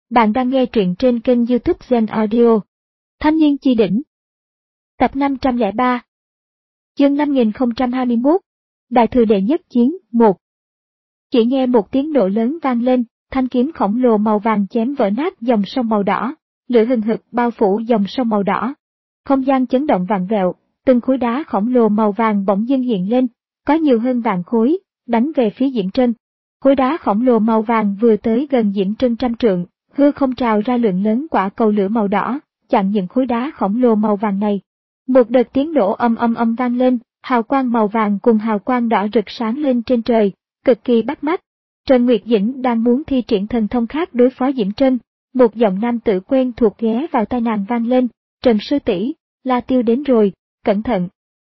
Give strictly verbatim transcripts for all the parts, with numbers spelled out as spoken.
Bạn đang nghe truyện trên kênh YouTube Zen Audio. Thanh niên chi đỉnh. Tập năm trăm lẻ ba. Chương năm nghìn không trăm hai mươi mốt. Đại thừa đệ nhất chiến, một. Chỉ nghe một tiếng nổ lớn vang lên, thanh kiếm khổng lồ màu vàng chém vỡ nát dòng sông màu đỏ, lửa hừng hực bao phủ dòng sông màu đỏ. Không gian chấn động vặn vẹo, từng khối đá khổng lồ màu vàng bỗng dưng hiện lên, có nhiều hơn vạn khối, đánh về phía Diễm Trân. Khối đá khổng lồ màu vàng vừa tới gần Diễm Trân trăm trượng, hư không trào ra lượng lớn quả cầu lửa màu đỏ, chặn những khối đá khổng lồ màu vàng này. Một đợt tiếng nổ âm âm âm vang lên, hào quang màu vàng cùng hào quang đỏ rực sáng lên trên trời, cực kỳ bắt mắt. Trần Nguyệt Dĩnh đang muốn thi triển thần thông khác đối phó Diễm Trân, một giọng nam tử quen thuộc ghé vào tai nàng vang lên, "Trần sư tỷ, La Tiêu đến rồi, cẩn thận."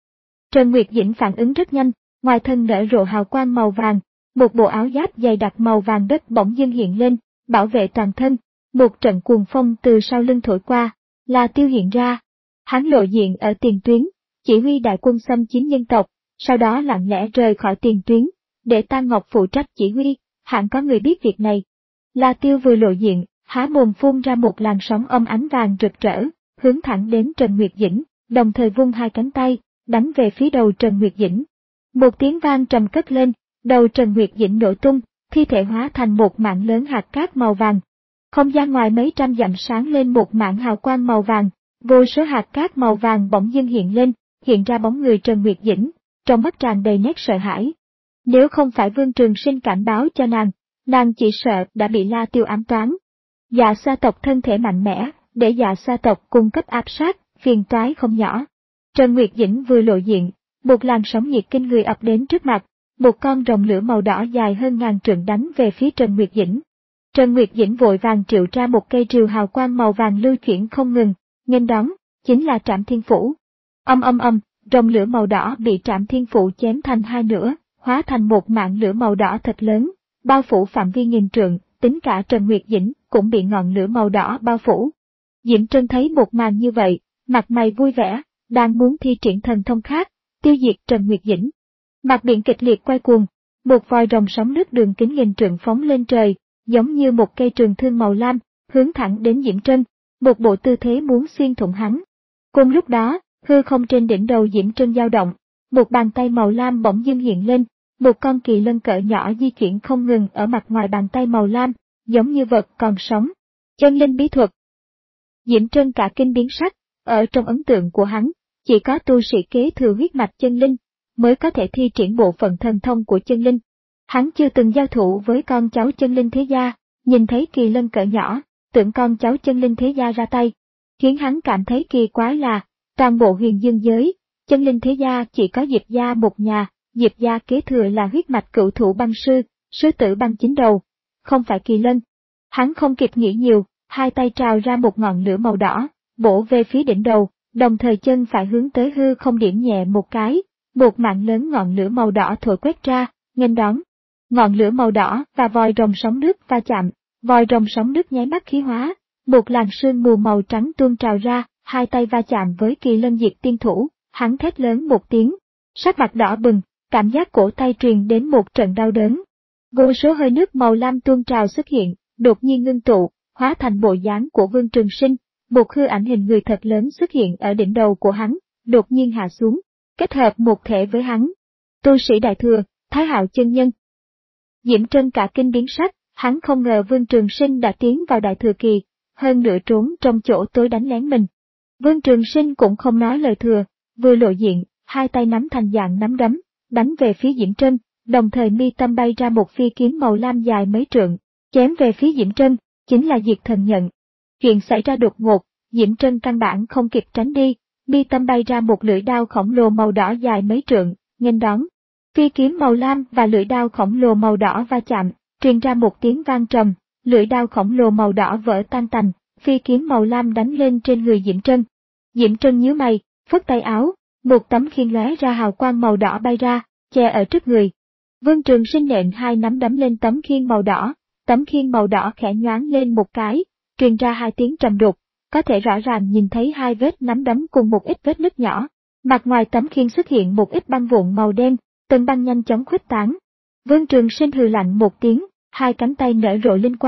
Trần Nguyệt Dĩnh phản ứng rất nhanh, ngoài thân nở rộ hào quang màu vàng, một bộ áo giáp dày đặc màu vàng đất bỗng dưng hiện lên, bảo vệ toàn thân. Một trận cuồng phong từ sau lưng thổi qua, La Tiêu hiện ra. Hắn lộ diện ở tiền tuyến, chỉ huy đại quân xâm chiếm nhân tộc, sau đó lặng lẽ rời khỏi tiền tuyến, để Tam Ngọc phụ trách chỉ huy. Hẳn có người biết việc này. La Tiêu vừa lộ diện, há mồm phun ra một làn sóng âm ánh vàng rực rỡ, hướng thẳng đến Trần Nguyệt Dĩnh, đồng thời vung hai cánh tay, đánh về phía đầu Trần Nguyệt Dĩnh. Một tiếng vang trầm cất lên, đầu Trần Nguyệt Dĩnh nổ tung, thi thể hóa thành một mảng lớn hạt cát màu vàng. Không gian ngoài mấy trăm dặm sáng lên một mảng hào quang màu vàng, vô số hạt cát màu vàng bỗng dưng hiện lên, hiện ra bóng người Trần Nguyệt Dĩnh, trong mắt tràn đầy nét sợ hãi. Nếu không phải Vương Trường Sinh cảnh báo cho nàng, nàng chỉ sợ đã bị La Tiêu ám toán. Dạ Sa tộc thân thể mạnh mẽ, để Dạ Sa tộc cung cấp áp sát, phiền toái không nhỏ. Trần Nguyệt Dĩnh vừa lộ diện, một làn sóng nhiệt kinh người ập đến trước mặt, một con rồng lửa màu đỏ dài hơn ngàn trượng đánh về phía Trần Nguyệt Dĩnh. Trần Nguyệt Dĩnh vội vàng triệu ra một cây rìu hào quang màu vàng lưu chuyển không ngừng, nghênh đón, chính là Trảm Thiên Phủ. Âm âm âm, rồng lửa màu đỏ bị Trảm Thiên Phủ chém thành hai nửa, hóa thành một mạng lửa màu đỏ thật lớn, bao phủ phạm vi nghìn trượng, tính cả Trần Nguyệt Dĩnh cũng bị ngọn lửa màu đỏ bao phủ. Diễm Trân thấy một màn như vậy, mặt mày vui vẻ, đang muốn thi triển thần thông khác, tiêu diệt Trần Nguyệt Dĩnh. Mặt biển kịch liệt quay cuồng, một vòi rồng sóng nước đường kính nghìn trượng phóng lên trời, giống như một cây trường thương màu lam, hướng thẳng đến Diễm Trân, một bộ tư thế muốn xuyên thủng hắn. Cùng lúc đó, hư không trên đỉnh đầu Diễm Trân dao động, một bàn tay màu lam bỗng dưng hiện lên, một con kỳ lân cỡ nhỏ di chuyển không ngừng ở mặt ngoài bàn tay màu lam, giống như vật còn sống. Chân linh bí thuật. Diễm Trân cả kinh biến sắc, ở trong ấn tượng của hắn, chỉ có tu sĩ kế thừa huyết mạch chân linh mới có thể thi triển bộ phận thần thông của chân linh. Hắn chưa từng giao thủ với con cháu chân linh thế gia, nhìn thấy kỳ lân cỡ nhỏ, tưởng con cháu chân linh thế gia ra tay, khiến hắn cảm thấy kỳ quái là, toàn bộ huyền dương giới, chân linh thế gia chỉ có Diệp gia một nhà, Diệp gia kế thừa là huyết mạch cửu thủ băng sư, sư tử băng chín đầu, không phải kỳ lân. Hắn không kịp nghĩ nhiều, hai tay trào ra một ngọn lửa màu đỏ, bổ về phía đỉnh đầu, đồng thời chân phải hướng tới hư không điểm nhẹ một cái, một mạng lớn ngọn lửa màu đỏ thổi quét ra, nghênh đón. Ngọn lửa màu đỏ và vòi rồng sóng nước va chạm, vòi rồng sóng nước nháy mắt khí hóa, một làn sương mù màu trắng tuôn trào ra, hai tay va chạm với kỳ lân diệt tiên thủ, hắn thét lớn một tiếng, sắc mặt đỏ bừng, cảm giác cổ tay truyền đến một trận đau đớn. Vô số hơi nước màu lam tuôn trào xuất hiện, đột nhiên ngưng tụ, hóa thành bộ dáng của Vương Trường Sinh, một hư ảnh hình người thật lớn xuất hiện ở đỉnh đầu của hắn, đột nhiên hạ xuống, kết hợp một thể với hắn. Tu sĩ đại thừa, Thái Hạo chân nhân. Diễm Trân cả kinh biến sắc, hắn không ngờ Vương Trường Sinh đã tiến vào đại thừa kỳ, hơn nữa trốn trong chỗ tối đánh lén mình. Vương Trường Sinh cũng không nói lời thừa, vừa lộ diện, hai tay nắm thành dạng nắm đấm, đánh về phía Diễm Trân, đồng thời mi tâm bay ra một phi kiếm màu lam dài mấy trượng, chém về phía Diễm Trân, chính là Diệt Thần Nhận. Chuyện xảy ra đột ngột, Diễm Trân căn bản không kịp tránh đi, mi tâm bay ra một lưỡi đao khổng lồ màu đỏ dài mấy trượng, nghênh đón. Phi kiếm màu lam và lưỡi đao khổng lồ màu đỏ va chạm, truyền ra một tiếng vang trầm, lưỡi đao khổng lồ màu đỏ vỡ tan tành, phi kiếm màu lam đánh lên trên người Diễm Trân. Diễm Trân nhíu mày, phất tay áo, một tấm khiên lóe ra hào quang màu đỏ bay ra, che ở trước người. Vương Trường Sinh nện hai nắm đấm lên tấm khiên màu đỏ, tấm khiên màu đỏ khẽ nhoáng lên một cái, truyền ra hai tiếng trầm đục, có thể rõ ràng nhìn thấy hai vết nắm đấm cùng một ít vết nứt nhỏ. Mặt ngoài tấm khiên xuất hiện một ít băng vụn màu đen, từng băng nhanh chóng khuếch tán. Vương Trường Sinh hừ lạnh một tiếng, hai cánh tay nở rộ linh quang,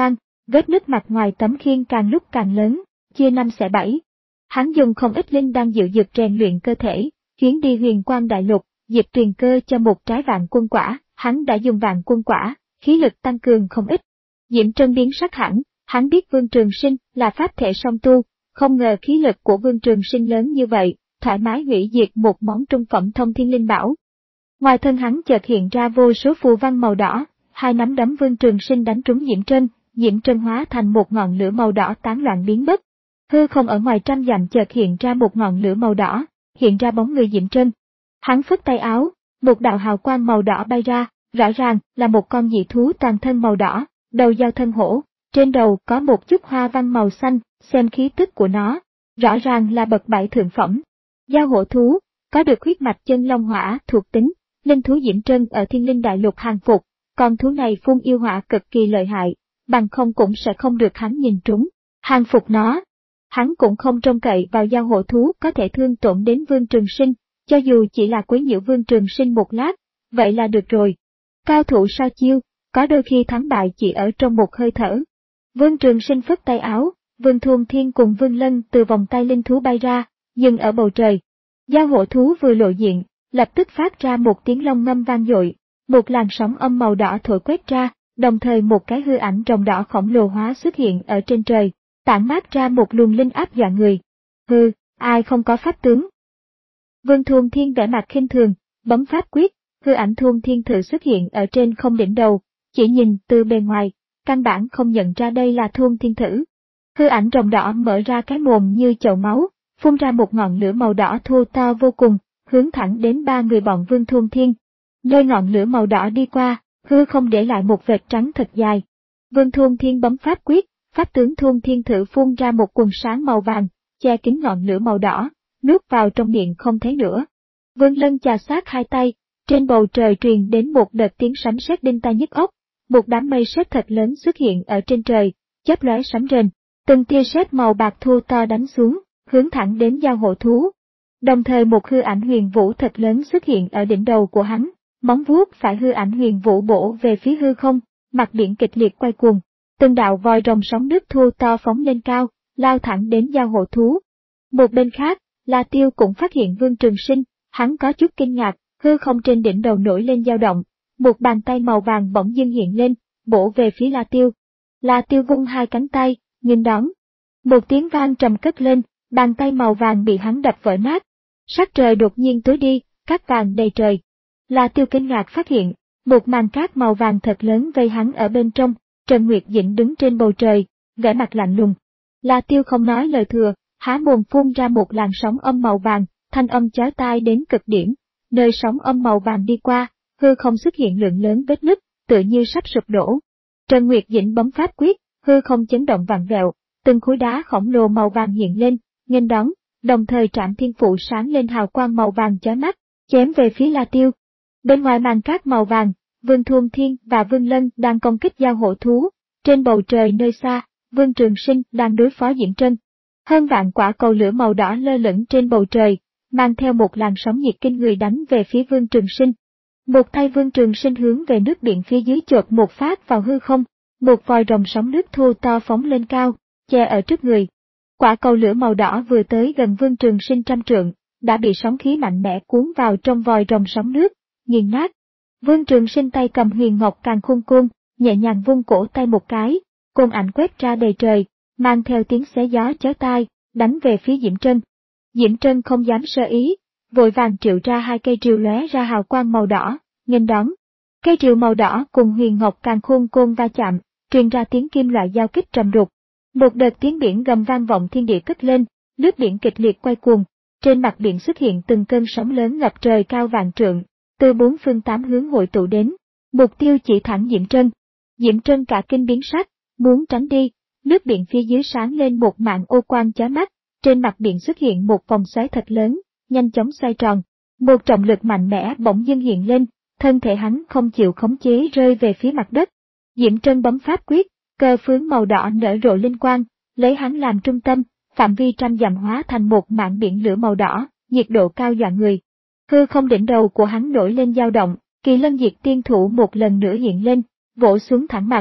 Vết nứt mặt ngoài tấm khiên càng lúc càng lớn, chia năm xẻ bảy. Hắn dùng không ít linh đan dịu dược rèn luyện cơ thể, chuyến đi Huyền Quang Đại Lục, Diệp Tuyền Cơ cho một trái vạn quân quả, hắn đã dùng vạn quân quả, khí lực tăng cường không ít. Diễm Trân biến sắc hẳn, hắn biết Vương Trường Sinh là pháp thể song tu, không ngờ khí lực của Vương Trường Sinh lớn như vậy, thoải mái hủy diệt một món trung phẩm thông thiên linh bảo. Ngoài thân hắn chợt hiện ra vô số phù văn màu đỏ, hai nắm đấm Vương Trường Sinh đánh trúng Diễm Trân, Diễm Trân hóa thành một ngọn lửa màu đỏ tán loạn biến mất. Hư không ở ngoài trăm dặm chợt hiện ra một ngọn lửa màu đỏ, hiện ra bóng người Diễm Trân. Hắn phất tay áo, một đạo hào quang màu đỏ bay ra, rõ ràng là một con dị thú toàn thân màu đỏ, đầu dao thân hổ, trên đầu có một chút hoa văn màu xanh, xem khí tức của nó, rõ ràng là bậc bảy thượng phẩm. Dao hổ thú, có được huyết mạch chân long hỏa thuộc tính, linh thú Diễm Trân ở Thiên Linh Đại Lục hàng phục, con thú này phun yêu hỏa cực kỳ lợi hại, bằng không cũng sẽ không được hắn nhìn trúng, hàng phục nó. Hắn cũng không trông cậy vào dao hổ thú có thể thương tổn đến Vương Trường Sinh, cho dù chỉ là quấy nhiễu Vương Trường Sinh một lát, vậy là được rồi. Cao thủ sao chiêu, có đôi khi thắng bại chỉ ở trong một hơi thở. Vương Trường Sinh phất tay áo, Vương Thuần Thiên cùng Vương Lân từ vòng tay linh thú bay ra, dừng ở bầu trời. Dao hổ thú vừa lộ diện, lập tức phát ra một tiếng long ngâm vang dội, một làn sóng âm màu đỏ thổi quét ra, đồng thời một cái hư ảnh rồng đỏ khổng lồ hóa xuất hiện ở trên trời, tản mát ra một luồng linh áp dọa người. Hừ, ai không có pháp tướng? Vương Thuần Thiên vẻ mặt khinh thường, bấm pháp quyết, hư ảnh Thuần Thiên Thử xuất hiện ở trên không đỉnh đầu, chỉ nhìn từ bề ngoài, căn bản không nhận ra đây là Thuần Thiên Thử. Hư ảnh rồng đỏ mở ra cái mồm như chậu máu, phun ra một ngọn lửa màu đỏ thô to vô cùng, hướng thẳng đến ba người bọn Vương Thuần Thiên. Nơi ngọn lửa màu đỏ đi qua, hư không để lại một vệt trắng thật dài. Vương Thuần Thiên bấm pháp quyết, pháp tướng Thuần Thiên Thử phun ra một quần sáng màu vàng, che kín ngọn lửa màu đỏ, nuốt vào trong miệng không thấy nữa. Vương Lân chà sát hai tay, trên bầu trời truyền đến một đợt tiếng sấm sét đinh tai nhức óc, một đám mây sét thật lớn xuất hiện ở trên trời, chớp lóe sấm rền, từng tia sét màu bạc thô to đánh xuống, hướng thẳng đến dao hổ thú. Đồng thời một hư ảnh huyền vũ thật lớn xuất hiện ở đỉnh đầu của hắn, móng vuốt phải hư ảnh huyền vũ bổ về phía hư không, mặt biển kịch liệt quay cuồng, từng đạo vòi rồng sóng nước thô to phóng lên cao, lao thẳng đến dao hổ thú. Một bên khác, La Tiêu cũng phát hiện Vương Trường Sinh, hắn có chút kinh ngạc, hư không trên đỉnh đầu nổi lên dao động, một bàn tay màu vàng bỗng dưng hiện lên, bổ về phía La Tiêu. La Tiêu vung hai cánh tay, nghênh đón. Một tiếng vang trầm cất lên, bàn tay màu vàng bị hắn đập vỡ nát. Sắc trời đột nhiên tối đi, cát vàng đầy trời. La Tiêu kinh ngạc phát hiện, một màn cát màu vàng thật lớn vây hắn ở bên trong, Trần Nguyệt Dĩnh đứng trên bầu trời, vẻ mặt lạnh lùng. La Tiêu không nói lời thừa, há mồm phun ra một làn sóng âm màu vàng, thanh âm chói tai đến cực điểm. Nơi sóng âm màu vàng đi qua, hư không xuất hiện lượng lớn vết nứt, tựa như sắp sụp đổ. Trần Nguyệt Dĩnh bấm pháp quyết, hư không chấn động vặn vẹo, từng khối đá khổng lồ màu vàng hiện lên, nghênh đón, đồng thời Trảm Thiên Phụ sáng lên hào quang màu vàng chói mắt, chém về phía La Tiêu. Bên ngoài màn cát màu vàng, Vương Thuần Thiên và Vương Lân đang công kích dao hổ thú, trên bầu trời nơi xa, Vương Trường Sinh đang đối phó Diễm Trân. Hơn vạn quả cầu lửa màu đỏ lơ lửng trên bầu trời, mang theo một làn sóng nhiệt kinh người đánh về phía Vương Trường Sinh. Một tay Vương Trường Sinh hướng về nước biển phía dưới chộp một phát vào hư không, một vòi rồng sóng nước thô to phóng lên cao, che ở trước người. Quả cầu lửa màu đỏ vừa tới gần Vương Trường Sinh trăm trượng, đã bị sóng khí mạnh mẽ cuốn vào trong vòi rồng sóng nước, nghiền nát. Vương Trường Sinh tay cầm huyền ngọc càn khôn côn, nhẹ nhàng vung cổ tay một cái, côn ảnh quét ra đầy trời, mang theo tiếng xé gió chói tai, đánh về phía Diễm Trân. Diễm Trân không dám sơ ý, vội vàng triệu ra hai cây rìu lóe ra hào quang màu đỏ, nghênh đón. Cây rìu màu đỏ cùng huyền ngọc càn khôn côn va chạm, truyền ra tiếng kim loại giao kích trầm đục. Một đợt tiếng biển gầm vang vọng thiên địa cất lên, nước biển kịch liệt quay cuồng, trên mặt biển xuất hiện từng cơn sóng lớn ngập trời cao vạn trượng, từ bốn phương tám hướng hội tụ đến, mục tiêu chỉ thẳng Diễm Trân. Diễm Trân cả kinh biến sắc, muốn tránh đi, nước biển phía dưới sáng lên một mảng ô quang chói mắt, trên mặt biển xuất hiện một vòng xoáy thật lớn, nhanh chóng xoay tròn, một trọng lực mạnh mẽ bỗng dưng hiện lên, thân thể hắn không chịu khống chế rơi về phía mặt đất. Diễm Trân bấm pháp quyết, cờ phướng màu đỏ nở rộ linh quang, lấy hắn làm trung tâm, phạm vi trăm dặm hóa thành một mảng biển lửa màu đỏ, nhiệt độ cao dọa người. Hư không đỉnh đầu của hắn nổi lên dao động, Kỳ Lân Diệt Tiên Thủ một lần nữa hiện lên, vỗ xuống thẳng mặt.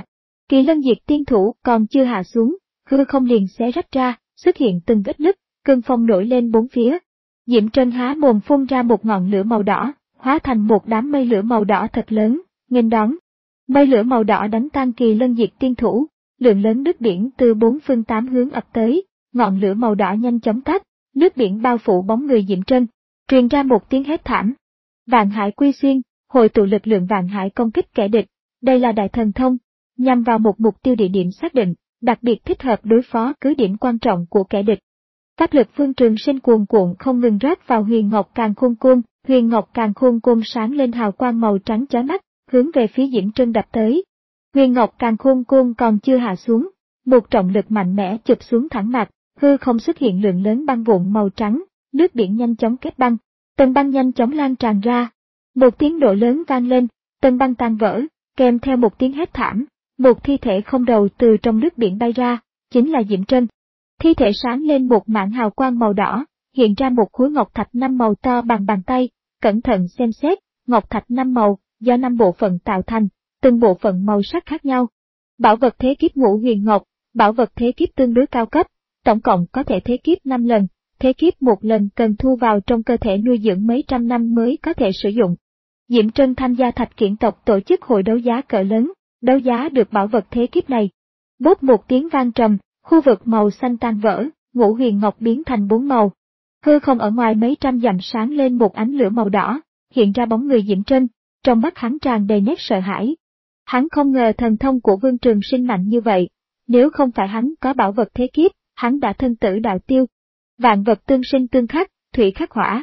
Kỳ lân diệt tiên thủ còn chưa hạ xuống, hư không liền xé rách ra, xuất hiện từng vết nứt, cơn phong nổi lên bốn phía. Diễm Trân há mồm phun ra một ngọn lửa màu đỏ, hóa thành một đám mây lửa màu đỏ thật lớn, nghênh đón. Mây lửa màu đỏ đánh tan kỳ lân diệt tiên thủ, lượng lớn nước biển từ bốn phương tám hướng ập tới, ngọn lửa màu đỏ nhanh chóng tắt, nước biển bao phủ bóng người Diễm Trân, truyền ra một tiếng hét thảm. Vạn Hải Quy Xuyên, hội tụ lực lượng Vạn Hải công kích kẻ địch, đây là đại thần thông, nhằm vào một mục tiêu địa điểm xác định, đặc biệt thích hợp đối phó cứ điểm quan trọng của kẻ địch. Pháp lực Vương Trường Sinh cuồn cuộn không ngừng rót vào Huyền Ngọc Càn Khôn Côn, Huyền Ngọc Càn Khôn Côn sáng lên hào quang màu trắng chói mắt, hướng về phía Diễm Trân đập tới. Huyền Ngọc Càn Khôn Côn còn chưa hạ xuống, một trọng lực mạnh mẽ chụp xuống thẳng mặt, hư không xuất hiện lượng lớn băng vụn màu trắng, nước biển nhanh chóng kết băng, tầng băng nhanh chóng lan tràn ra. Một tiếng nổ lớn vang lên, tầng băng tan vỡ, kèm theo một tiếng hét thảm, một thi thể không đầu từ trong nước biển bay ra, chính là Diễm Trân. Thi thể sáng lên một mảng hào quang màu đỏ, hiện ra một khối ngọc thạch năm màu to bằng bàn tay, cẩn thận xem xét, ngọc thạch năm màu, do năm bộ phận tạo thành, từng bộ phận màu sắc khác nhau. Bảo vật thế kiếp ngũ huyền ngọc, bảo vật thế kiếp tương đối cao cấp, tổng cộng có thể thế kiếp năm lần, thế kiếp một lần cần thu vào trong cơ thể nuôi dưỡng mấy trăm năm mới có thể sử dụng. Diễm Trân tham gia Thạch Kiển tộc tổ chức hội đấu giá cỡ lớn, đấu giá được bảo vật thế kiếp này. Bốp một tiếng vang trầm, khu vực màu xanh tan vỡ, ngũ huyền ngọc biến thành bốn màu. Hư không ở ngoài mấy trăm dặm sáng lên một ánh lửa màu đỏ, hiện ra bóng người Diễm Trân, trong mắt hắn tràn đầy nét sợ hãi. Hắn không ngờ thần thông của Vương Trường Sinh mạnh như vậy, nếu không phải hắn có bảo vật thế kiếp, hắn đã thân tử đạo tiêu. Vạn vật tương sinh tương khắc, thủy khắc hỏa.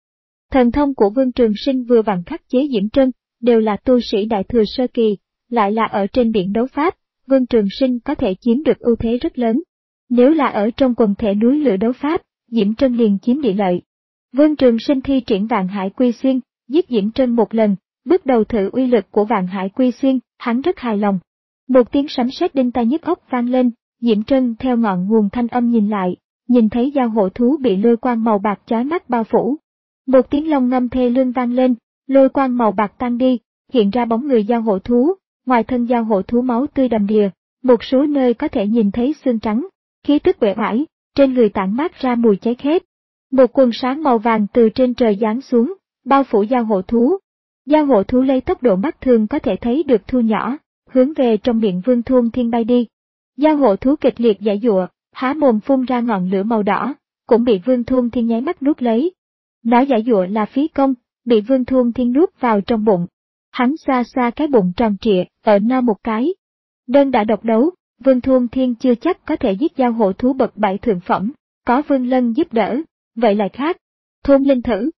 Thần thông của Vương Trường Sinh vừa vặn khắc chế Diễm Trân, đều là tu sĩ đại thừa sơ kỳ, lại là ở trên biển đấu pháp, Vương Trường Sinh có thể chiếm được ưu thế rất lớn. Nếu là ở trong quần thể núi lửa đấu pháp, Diễm Trân liền chiếm địa lợi. Vương Trường Sinh thi triển Vạn Hải Quy Xuyên, giết Diễm Trân một lần, bước đầu thử uy lực của Vạn Hải Quy Xuyên, hắn rất hài lòng. Một tiếng sấm sét đinh tai nhức óc vang lên, Diễm Trân theo ngọn nguồn thanh âm nhìn lại, nhìn thấy giao hộ thú bị lôi quang màu bạc chói mắt bao phủ. Một tiếng long ngâm thê lương vang lên, lôi quang màu bạc tan đi, hiện ra bóng người giao hộ thú, ngoài thân giao hộ thú máu tươi đầm đìa, một số nơi có thể nhìn thấy xương trắng, khí tức uể oải, trên người tản mát ra mùi cháy khét. Một quần sáng màu vàng từ trên trời giáng xuống, bao phủ giao hộ thú. Giao hộ thú lấy tốc độ mắt thường có thể thấy được thu nhỏ, hướng về trong miệng Vương Thôn Thiên bay đi. Giao hộ thú kịch liệt giãy giụa, há mồm phun ra ngọn lửa màu đỏ, cũng bị Vương Thôn Thiên nháy mắt nuốt lấy. Nó giãy giụa là phí công, bị Vương Thôn Thiên nuốt vào trong bụng. Hắn xoa xoa cái bụng tròn trịa, ở no một cái. Đơn đã độc đấu, Vương Thôn Thiên chưa chắc có thể giết giao hộ thú bậc bảy thượng phẩm, có Vương Lân giúp đỡ, vậy lại khác. Thôn Linh thử.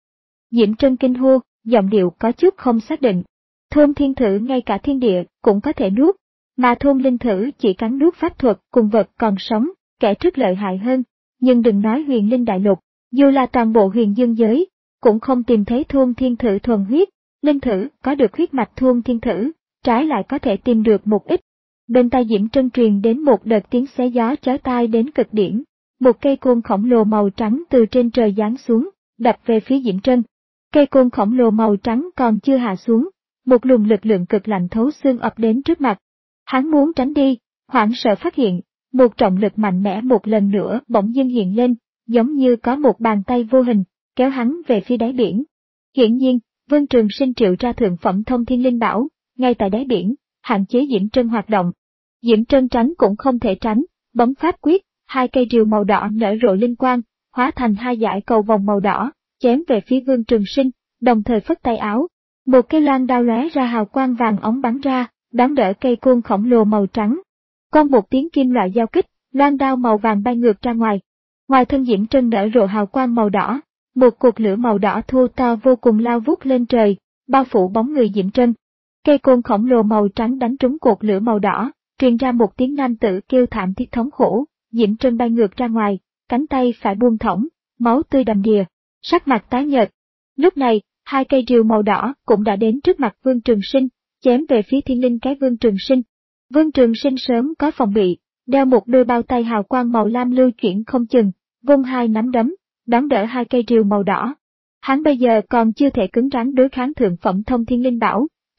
Diễm Trân kinh hô, giọng điệu có chút không xác định. Thôn Thiên thử ngay cả thiên địa cũng có thể nuốt, mà Thôn Linh thử chỉ cắn nuốt pháp thuật cùng vật còn sống, kẻ trước lợi hại hơn. Nhưng đừng nói huyền linh đại lục, dù là toàn bộ huyền dương giới, cũng không tìm thấy Thôn Thiên thử thuần huyết. Linh thử có được huyết mạch Thôn Thiên thử, trái lại có thể tìm được một ít. Bên tai Diễm Trân truyền đến một đợt tiếng xé gió chói tai đến cực điểm. Một cây côn khổng lồ màu trắng từ trên trời giáng xuống, đập về phía Diễm Trân. Cây côn khổng lồ màu trắng còn chưa hạ xuống, một luồng lực lượng cực lạnh thấu xương ập đến trước mặt. Hắn muốn tránh đi, hoảng sợ phát hiện, một trọng lực mạnh mẽ một lần nữa bỗng dưng hiện lên, giống như có một bàn tay vô hình, kéo hắn về phía đáy biển. Hiển nhiên, Vương Trường Sinh triệu ra thượng phẩm thông thiên linh bảo, ngay tại đáy biển, hạn chế Diễm Trân hoạt động. Diễm Trân tránh cũng không thể tránh, bấm pháp quyết, hai cây rìu màu đỏ nở rộ linh quang, hóa thành hai dải cầu vòng màu đỏ, chém về phía Vương Trường Sinh, đồng thời phất tay áo. Một cây loan đao lóe ra hào quang vàng óng bắn ra, đón đỡ cây côn khổng lồ màu trắng. Con một tiếng kim loại giao kích, loan đao màu vàng bay ngược ra ngoài. Ngoài thân Diễm Trân nở rộ hào quang màu đỏ, một cột lửa màu đỏ thô to vô cùng lao vút lên trời, bao phủ bóng người Diễm Trân. Cây côn khổng lồ màu trắng đánh trúng cột lửa màu đỏ, truyền ra một tiếng nam tử kêu thảm thiết thống khổ, Diễm Trân bay ngược ra ngoài, cánh tay phải buông thõng, máu tươi đầm đìa, sắc mặt tái nhợt. Lúc này, hai cây rìu màu đỏ cũng đã đến trước mặt Vương Trường Sinh, chém về phía thiên linh cái Vương Trường Sinh. Vương Trường Sinh sớm có phòng bị, đeo một đôi bao tay hào quang màu lam lưu chuyển không chừng, vung hai nắm đấm, đón đỡ hai cây rìu màu đỏ. Hắn bây giờ còn chưa thể cứng rắn đối kháng thượng phẩm thông thiên linh bảo,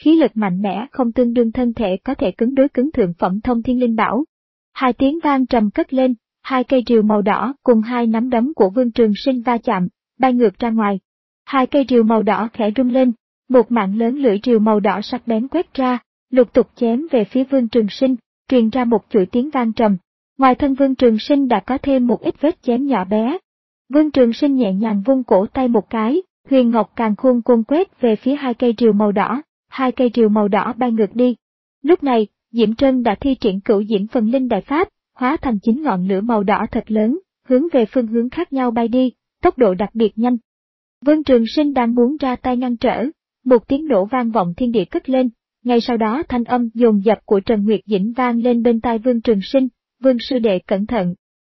khí lực mạnh mẽ không tương đương thân thể có thể cứng đối cứng thượng phẩm thông thiên linh bảo. Hai tiếng vang trầm cất lên, hai cây rìu màu đỏ cùng hai nắm đấm của Vương Trường Sinh va chạm, bay ngược ra ngoài. Hai cây rìu màu đỏ khẽ rung lên, một mạng lớn lưỡi rìu màu đỏ sắc bén quét ra, lục tục chém về phía Vương Trường Sinh, truyền ra một chuỗi tiếng vang trầm. Ngoài thân Vương Trường Sinh đã có thêm một ít vết chém nhỏ bé. Vương Trường Sinh nhẹ nhàng vung cổ tay một cái, huyền ngọc càn khôn côn quét về phía hai cây rìu màu đỏ, hai cây rìu màu đỏ bay ngược đi. Lúc này, Diễm Trân đã thi triển cửu diễm phần linh đại pháp, hóa thành chín ngọn lửa màu đỏ thật lớn, hướng về phương hướng khác nhau bay đi, tốc độ đặc biệt nhanh. Vương Trường Sinh đang muốn ra tay ngăn trở, một tiếng nổ vang vọng thiên địa cất lên, ngay sau đó thanh âm dồn dập của Trần Nguyệt Dĩnh vang lên bên tai Vương Trường Sinh, Vương sư đệ cẩn thận.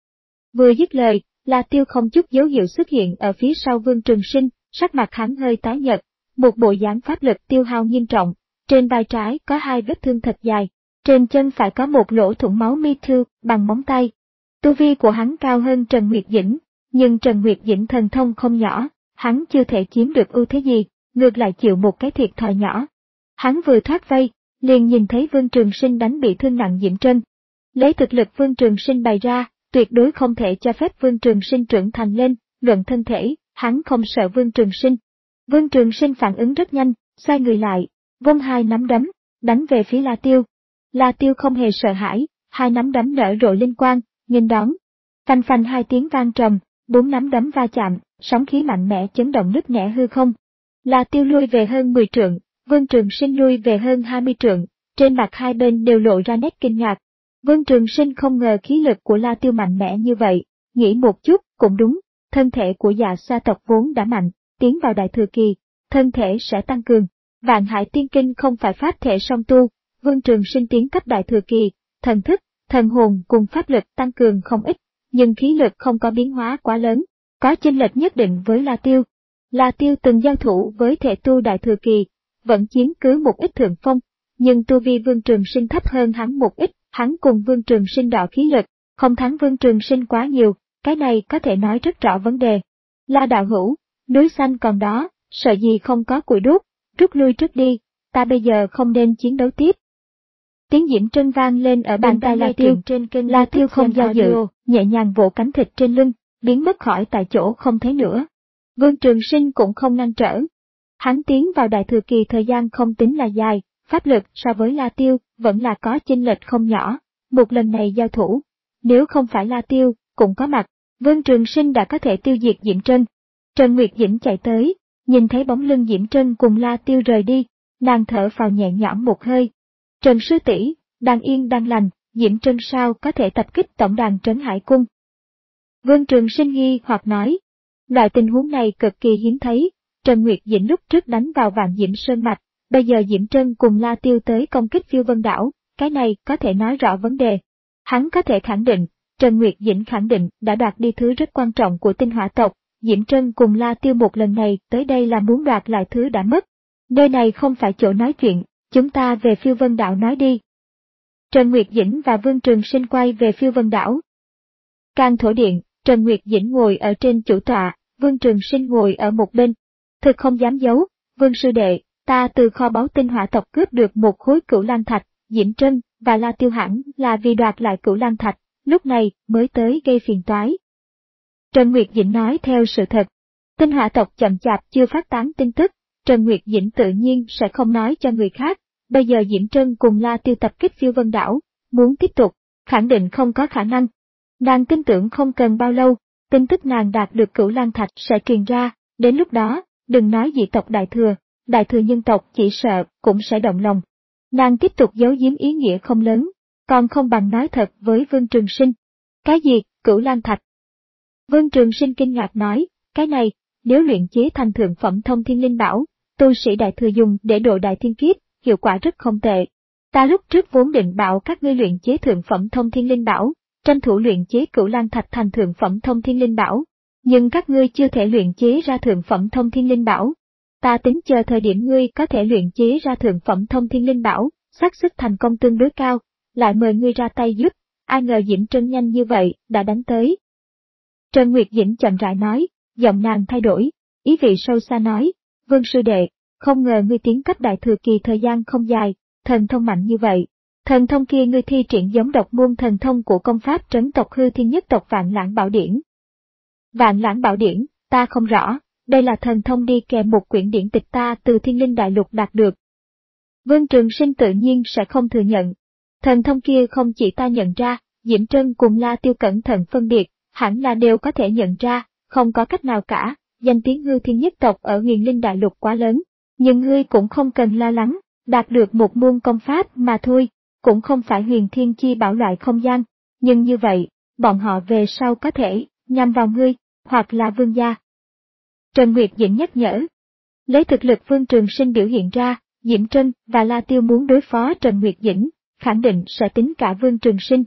Vừa dứt lời, La Tiêu không chút dấu hiệu xuất hiện ở phía sau Vương Trường Sinh, sắc mặt hắn hơi tái nhợt, một bộ dáng pháp lực tiêu hao nghiêm trọng, trên vai trái có hai vết thương thật dài, trên chân phải có một lỗ thủng máu mi thư bằng móng tay. Tu vi của hắn cao hơn Trần Nguyệt Dĩnh, nhưng Trần Nguyệt Dĩnh thần thông không nhỏ, hắn chưa thể chiếm được ưu thế gì, ngược lại chịu một cái thiệt thòi nhỏ. Hắn vừa thoát vây, liền nhìn thấy Vương Trường Sinh đánh bị thương nặng Diễm Trân. Lấy thực lực Vương Trường Sinh bày ra, tuyệt đối không thể cho phép Vương Trường Sinh trưởng thành lên, luận thân thể, hắn không sợ Vương Trường Sinh. Vương Trường Sinh phản ứng rất nhanh, xoay người lại, vung hai nắm đấm, đánh về phía La Tiêu. La Tiêu không hề sợ hãi, hai nắm đấm nở rộ linh quang, nghênh đón. Phanh phanh hai tiếng vang trầm, bốn nắm đấm va chạm, sóng khí mạnh mẽ chấn động nứt nẻ hư không. La Tiêu lui về hơn mười trượng, Vương Trường Sinh lui về hơn hai mươi trượng, trên mặt hai bên đều lộ ra nét kinh ngạc. Vương Trường Sinh không ngờ khí lực của La Tiêu mạnh mẽ như vậy, nghĩ một chút, cũng đúng, thân thể của Dạ Xoa tộc vốn đã mạnh, tiến vào đại thừa kỳ, thân thể sẽ tăng cường. Vạn Hải Tiên Kinh không phải pháp thể song tu, Vương Trường Sinh tiến cấp đại thừa kỳ, thần thức, thần hồn cùng pháp lực tăng cường không ít, nhưng khí lực không có biến hóa quá lớn, có chênh lệch nhất định với La Tiêu. La Tiêu từng giao thủ với thể tu đại thừa kỳ, vẫn chiếm cứ một ít thượng phong, nhưng tu vi Vương Trường Sinh thấp hơn hắn một ít, hắn cùng Vương Trường Sinh đọ khí lực, không thắng Vương Trường Sinh quá nhiều, cái này có thể nói rất rõ vấn đề. La đạo hữu, núi xanh còn đó, sợ gì không có củi đốt, rút lui trước đi, ta bây giờ không nên chiến đấu tiếp. Tiếng Diễm Trân vang lên ở bàn tay La Tiêu, trên kênh La Tiêu không do dự, nhẹ nhàng vỗ cánh thịt trên lưng, biến mất khỏi tại chỗ không thấy nữa. Vương Trường Sinh cũng không ngăn trở. Hắn tiến vào đại thừa kỳ thời gian không tính là dài, pháp lực so với La Tiêu vẫn là có chênh lệch không nhỏ. Một lần này giao thủ, nếu không phải La Tiêu cũng có mặt, Vương Trường Sinh đã có thể tiêu diệt Diễm Trân. Trần Nguyệt Dĩnh chạy tới, nhìn thấy bóng lưng Diễm Trân cùng La Tiêu rời đi, nàng thở phào nhẹ nhõm một hơi. Trần sư tỷ, đang yên đang lành, Diễm Trân sao có thể tập kích tổng đàn Trấn Hải Cung? Vương Trường Sinh nghi hoặc nói, loại tình huống này cực kỳ hiếm thấy. Trần Nguyệt Dĩnh lúc trước đánh vào Vạn Diễm Sơn Mạch, bây giờ Diễm Trân cùng La Tiêu tới công kích Phiêu Vân Đảo, cái này có thể nói rõ vấn đề. Hắn có thể khẳng định, Trần Nguyệt Dĩnh khẳng định đã đoạt đi thứ rất quan trọng của tinh hỏa tộc, Diễm Trân cùng La Tiêu một lần này tới đây là muốn đoạt lại thứ đã mất. Nơi này không phải chỗ nói chuyện, chúng ta về Phiêu Vân Đảo nói đi. Trần Nguyệt Dĩnh và Vương Trường Sinh quay về Phiêu Vân Đảo. Can thổ điện, Trần Nguyệt Dĩnh ngồi ở trên chủ tọa, Vương Trường Sinh ngồi ở một bên. Thực không dám giấu, Vương sư đệ, ta từ kho báu tinh hỏa tộc cướp được một khối Cửu Lang Thạch, Diễm Trân và La Tiêu hẳn là vì đoạt lại Cửu Lang Thạch, lúc này mới tới gây phiền toái. Trần Nguyệt Dĩnh nói theo sự thật. Tinh hỏa tộc chậm chạp chưa phát tán tin tức, Trần Nguyệt Dĩnh tự nhiên sẽ không nói cho người khác. Bây giờ Diễm Trân cùng La Tiêu tập kích Phiêu Vân Đảo, muốn tiếp tục, khẳng định không có khả năng. Nàng tin tưởng không cần bao lâu, tin tức nàng đạt được Cửu Lang Thạch sẽ truyền ra, đến lúc đó, đừng nói dị tộc đại thừa, đại thừa nhân tộc chỉ sợ cũng sẽ động lòng. Nàng tiếp tục giấu giếm ý nghĩa không lớn, còn không bằng nói thật với Vương Trường Sinh. Cái gì, Cửu Lang Thạch? Vương Trường Sinh kinh ngạc nói, cái này, nếu luyện chế thành thượng phẩm thông thiên linh bảo, tu sĩ đại thừa dùng để độ đại thiên kiếp, hiệu quả rất không tệ. Ta lúc trước vốn định bảo các ngươi luyện chế thượng phẩm thông thiên linh bảo, tranh thủ luyện chế Cửu Lang Thạch thành thượng phẩm thông thiên linh bảo, nhưng các ngươi chưa thể luyện chế ra thượng phẩm thông thiên linh bảo. Ta tính chờ thời điểm ngươi có thể luyện chế ra thượng phẩm thông thiên linh bảo, xác suất thành công tương đối cao, lại mời ngươi ra tay giúp, ai ngờ Diễm Trân nhanh như vậy đã đánh tới. Trần Nguyệt Dĩnh chậm rãi nói, giọng nàng thay đổi, ý vị sâu xa nói, Vương sư đệ, không ngờ ngươi tiến cấp đại thừa kỳ thời gian không dài, thần thông mạnh như vậy. Thần thông kia ngươi thi triển giống độc môn thần thông của công pháp trấn tộc hư thiên nhất tộc Vạn Lãng Bảo Điển. Vạn Lãng Bảo Điển, ta không rõ, đây là thần thông đi kèm một quyển điển tịch ta từ Thiên Linh Đại Lục đạt được. Vương Trường Sinh tự nhiên sẽ không thừa nhận. Thần thông kia không chỉ ta nhận ra, Diễm Trân cùng La Tiêu cẩn thận phân biệt, hẳn là đều có thể nhận ra, không có cách nào cả, danh tiếng hư thiên nhất tộc ở Huyền Linh Đại Lục quá lớn, nhưng ngươi cũng không cần lo lắng, đạt được một môn công pháp mà thôi, cũng không phải huyền thiên chi bảo loại không gian, nhưng như vậy, bọn họ về sau có thể nhằm vào ngươi, hoặc là Vương gia. Trần Nguyệt Dĩnh nhắc nhở. Lấy thực lực Vương Trường Sinh biểu hiện ra, Diễm Trân và La Tiêu muốn đối phó Trần Nguyệt Dĩnh, khẳng định sẽ tính cả Vương Trường Sinh.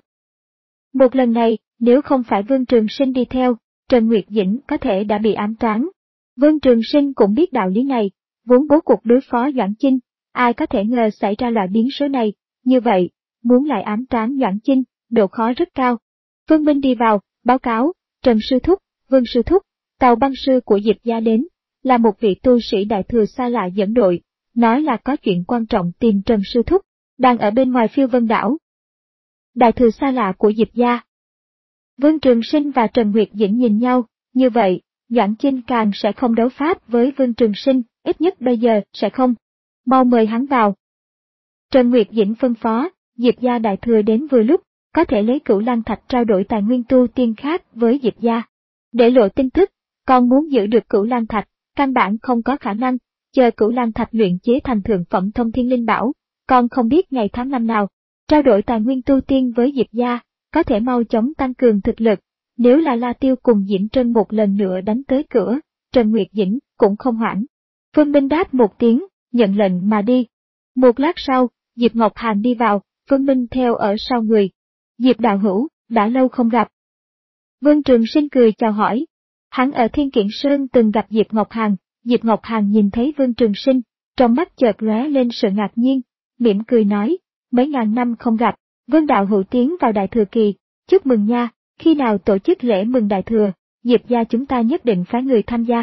Một lần này, nếu không phải Vương Trường Sinh đi theo, Trần Nguyệt Dĩnh có thể đã bị ám toán. Vương Trường Sinh cũng biết đạo lý này, vốn bố cục đối phó Doãn Chinh, ai có thể ngờ xảy ra loại biến số này, như vậy, muốn lại ám toán Doãn Chinh, độ khó rất cao. Vương Minh đi vào, báo cáo, Trần Sư Thúc, Vương Sư Thúc, tàu băng sư của Diệp gia đến, là một vị tu sĩ đại thừa xa lạ dẫn đội, nói là có chuyện quan trọng tìm Trần Sư Thúc, đang ở bên ngoài Phiêu Vân đảo. Đại thừa xa lạ của Diệp gia. Vương Trường Sinh và Trần Nguyệt Dĩnh nhìn nhau, như vậy, Doãn Chinh càng sẽ không đấu pháp với Vương Trường Sinh, ít nhất bây giờ sẽ không. Mau mời hắn vào. Trần Nguyệt Dĩnh phân phó, Diệp gia đại thừa đến vừa lúc, có thể lấy Cửu Lang Thạch trao đổi tài nguyên tu tiên khác với Diệp gia. Để lộ tin tức, con muốn giữ được Cửu Lang Thạch, căn bản không có khả năng, chờ Cửu Lang Thạch luyện chế thành thượng phẩm thông thiên linh bảo, con không biết ngày tháng năm nào, trao đổi tài nguyên tu tiên với Diệp gia, có thể mau chóng tăng cường thực lực, nếu là La Tiêu cùng Diễm Trân một lần nữa đánh tới cửa, Trần Nguyệt Dĩnh cũng không hoảng. Phương Minh đáp một tiếng, nhận lệnh mà đi. Một lát sau, Diệp Ngọc Hàn đi vào, Phương Minh theo ở sau người. Diệp đạo hữu, đã lâu không gặp. Vương Trường Sinh cười chào hỏi. Hắn ở Thiên Kiện Sơn từng gặp Diệp Ngọc Hàn, Diệp Ngọc Hàn nhìn thấy Vương Trường Sinh, trong mắt chợt lóe lên sự ngạc nhiên, mỉm cười nói, mấy ngàn năm không gặp, Vương đạo hữu tiến vào đại thừa kỳ, chúc mừng nha, khi nào tổ chức lễ mừng đại thừa, Diệp gia chúng ta nhất định phái người tham gia.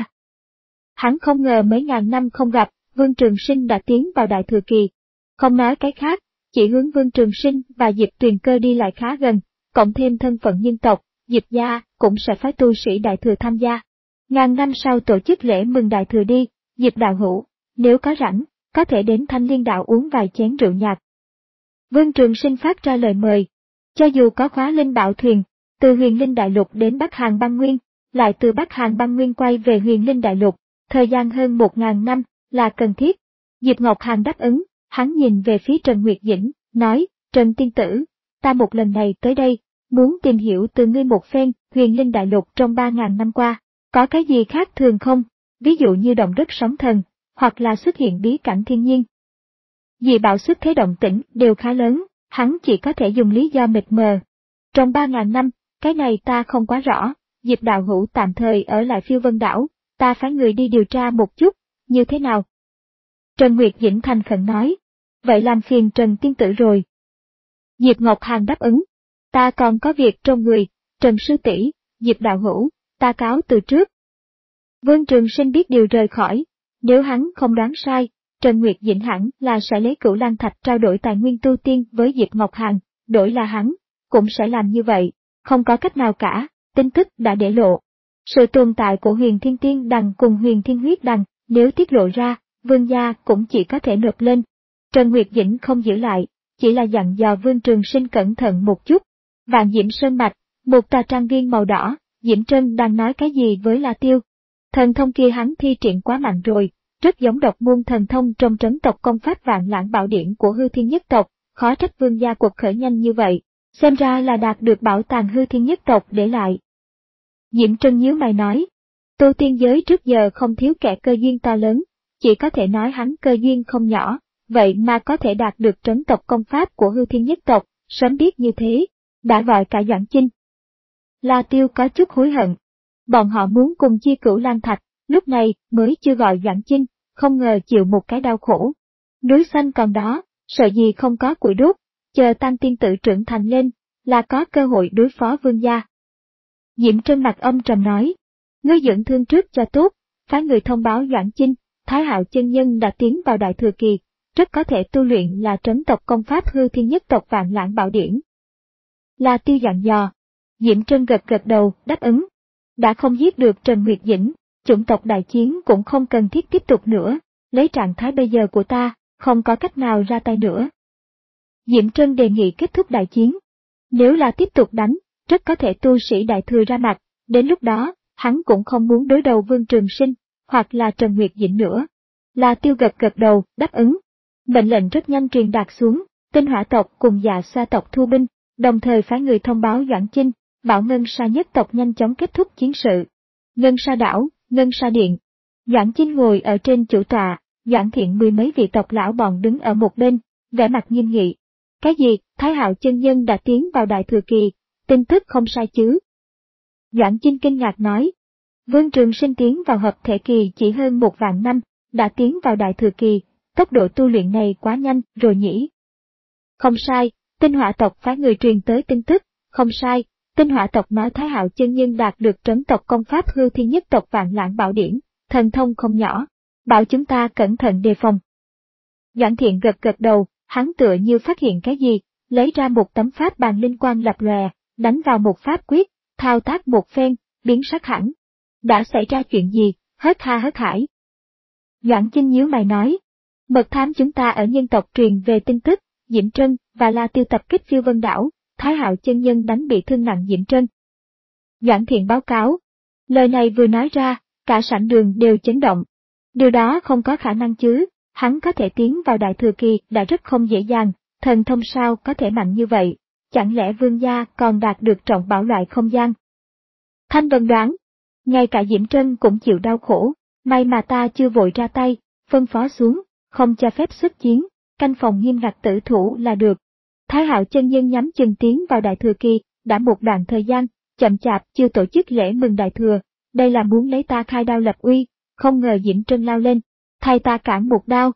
Hắn không ngờ mấy ngàn năm không gặp, Vương Trường Sinh đã tiến vào đại thừa kỳ. Không nói cái khác, chỉ hướng Vương Trường Sinh và Diệp Tuyền Cơ đi lại khá gần, cộng thêm thân phận nhân tộc, Diệp gia cũng sẽ phái tu sĩ đại thừa tham gia. Ngàn năm sau tổ chức lễ mừng đại thừa đi, Diệp đạo hữu, nếu có rảnh, có thể đến Thanh Liên đạo uống vài chén rượu nhạt. Vương Trường Sinh phát ra lời mời. Cho dù có khóa linh bảo thuyền, từ Huyền Linh Đại Lục đến Bắc Hàn Băng Nguyên, lại từ Bắc Hàn Băng Nguyên quay về Huyền Linh Đại Lục, thời gian hơn một ngàn năm, là cần thiết. Diệp Ngọc Hàn đáp ứng, hắn nhìn về phía Trần Nguyệt Dĩnh, nói, Trần tiên tử, ta một lần này tới đây, muốn tìm hiểu từ ngươi một phen Huyền Linh Đại Lục trong ba ngàn năm qua, có cái gì khác thường không, ví dụ như động đất sóng thần, hoặc là xuất hiện bí cảnh thiên nhiên. Dị bảo xuất thế động tĩnh đều khá lớn, hắn chỉ có thể dùng lý do mịt mờ. Trong ba ngàn năm, cái này ta không quá rõ, Diệp đạo hữu tạm thời ở lại Phiêu Vân đảo, ta phái người đi điều tra một chút, như thế nào? Trần Nguyệt Dĩnh thành khẩn nói, vậy làm phiền Trần tiên tử rồi. Diệp Ngọc Hàn đáp ứng, ta còn có việc trong người, Trần sư tỷ, Diệp đạo hữu, ta cáo từ trước. Vương Trường Sinh biết điều rời khỏi, nếu hắn không đoán sai, Trần Nguyệt Dĩnh hẳn là sẽ lấy Cửu Lang Thạch trao đổi tài nguyên tu tiên với Diệp Ngọc Hàn, đổi là hắn, cũng sẽ làm như vậy, không có cách nào cả, tin tức đã để lộ. Sự tồn tại của Huyền Thiên Tiên Đằng cùng Huyền Thiên Huyết Đằng, nếu tiết lộ ra, Vương gia cũng chỉ có thể nộp lên. Trần Nguyệt Dĩnh không giữ lại, chỉ là dặn dò Vương Trường Sinh cẩn thận một chút. Vạn Diễm Sơn Mạch, một tòa trang viên màu đỏ, Diễm Trân đang nói cái gì với La Tiêu. Thần thông kia hắn thi triển quá mạnh rồi, rất giống độc môn thần thông trong trấn tộc công pháp Vạn Lãng Bảo Điển của hư thiên nhất tộc, khó trách Vương gia quật khởi nhanh như vậy, xem ra là đạt được bảo tàng hư thiên nhất tộc để lại. Diễm Trân nhíu mày nói, tu tiên giới trước giờ không thiếu kẻ cơ duyên to lớn, chỉ có thể nói hắn cơ duyên không nhỏ, vậy mà có thể đạt được trấn tộc công pháp của hư thiên nhất tộc, sớm biết như thế, đã gọi cả Doãn Chinh. La Tiêu có chút hối hận, bọn họ muốn cùng chia Cửu Lang Thạch, lúc này mới chưa gọi Doãn Chinh, không ngờ chịu một cái đau khổ. Núi xanh còn đó, sợ gì không có củi đốt, chờ Tăng tiên tử trưởng thành lên, là có cơ hội đối phó Vương gia. Diễm Trân mặt âm trầm nói, ngươi dưỡng thương trước cho tốt, phái người thông báo Doãn Chinh, Thái Hạo chân nhân đã tiến vào đại thừa kỳ, rất có thể tu luyện là trấn tộc công pháp hư thiên nhất tộc Vạn Lãng Bảo Điển. La Tiêu dặn dò. Diễm Trân gật gật đầu, đáp ứng. Đã không giết được Trần Nguyệt Dĩnh, chủng tộc đại chiến cũng không cần thiết tiếp tục nữa, lấy trạng thái bây giờ của ta, không có cách nào ra tay nữa. Diễm Trân đề nghị kết thúc đại chiến. Nếu là tiếp tục đánh, rất có thể tu sĩ đại thừa ra mặt, đến lúc đó, hắn cũng không muốn đối đầu Vương Trường Sinh, hoặc là Trần Nguyệt Dĩnh nữa. La Tiêu gật gật đầu, đáp ứng. Mệnh lệnh rất nhanh truyền đạt xuống, Tinh Hỏa tộc cùng Dạ Sa tộc thu binh, đồng thời phái người thông báo Doãn Chinh, bảo Ngân Sa nhất tộc nhanh chóng kết thúc chiến sự. Ngân Sa đảo, Ngân Sa điện. Doãn Chinh ngồi ở trên chủ tọa, Doãn Thiện mười mấy vị tộc lão bọn đứng ở một bên, vẻ mặt nghiêm nghị. Cái gì, Thái Hạo chân nhân đã tiến vào đại thừa kỳ, tin tức không sai chứ? Doãn Chinh kinh ngạc nói. Vương Trường Sinh tiến vào hợp thể kỳ chỉ hơn một vạn năm, đã tiến vào đại thừa kỳ, tốc độ tu luyện này quá nhanh rồi nhỉ? Không sai, Tinh Hỏa tộc phái người truyền tới tin tức, không sai, Tinh Hỏa tộc nói Thái Hạo chân nhân đạt được trấn tộc công pháp hư thiên nhất tộc Vạn Lãng Bảo Điển, thần thông không nhỏ, bảo chúng ta cẩn thận đề phòng. Doãn Thiện gật gật đầu, hắn tựa như phát hiện cái gì, lấy ra một tấm pháp bàn linh quang lập lòe, đánh vào một pháp quyết, thao tác một phen, biến sắc hẳn. Đã xảy ra chuyện gì, hớt ha hớt hải. Doãn Chinh nhíu mày nói, mật thám chúng ta ở nhân tộc truyền về tin tức, Diễm Trân và La Tiêu tập kích Phiêu Vân đảo, Thái Hạo chân nhân đánh bị thương nặng Diễm Trân. Doãn Thiện báo cáo, lời này vừa nói ra, cả sảnh đường đều chấn động. Điều đó không có khả năng chứ, hắn có thể tiến vào đại thừa kỳ đã rất không dễ dàng, thần thông sao có thể mạnh như vậy, chẳng lẽ vương gia còn đạt được trọng bảo loại không gian? Thanh Vân đoán, ngay cả Diễm Trân cũng chịu đau khổ, may mà ta chưa vội ra tay, phân phó xuống, không cho phép xuất chiến, canh phòng nghiêm ngặt tử thủ là được. Thái Hạo chân nhân nhắm chừng tiến vào đại thừa kỳ, đã một đoạn thời gian, chậm chạp chưa tổ chức lễ mừng đại thừa, đây là muốn lấy ta khai đao lập uy, không ngờ Diễm Trân lao lên, thay ta cản một đao.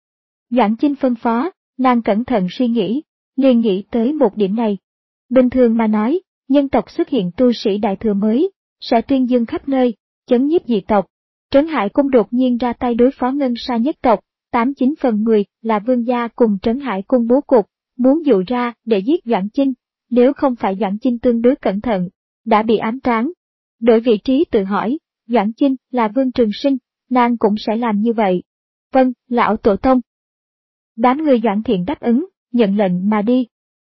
Doãn Chinh phân phó, nàng cẩn thận suy nghĩ, liền nghĩ tới một điểm này. Bình thường mà nói, nhân tộc xuất hiện tu sĩ đại thừa mới, sẽ tuyên dương khắp nơi, chấn nhiếp dị tộc. Trấn Hải Cung đột nhiên ra tay đối phó Ngân Sa nhất tộc, tám chín phần mười là vương gia cùng Trấn Hải Cung bố cục, muốn dụ ra để giết Doãn Chinh, nếu không phải Doãn Chinh tương đối cẩn thận, đã bị ám toán. Đổi vị trí tự hỏi, Doãn Chinh là Vương Trường Sinh, nàng cũng sẽ làm như vậy. Vâng, lão tổ tông. Đám người Doãn Thiện đáp ứng, nhận lệnh mà đi.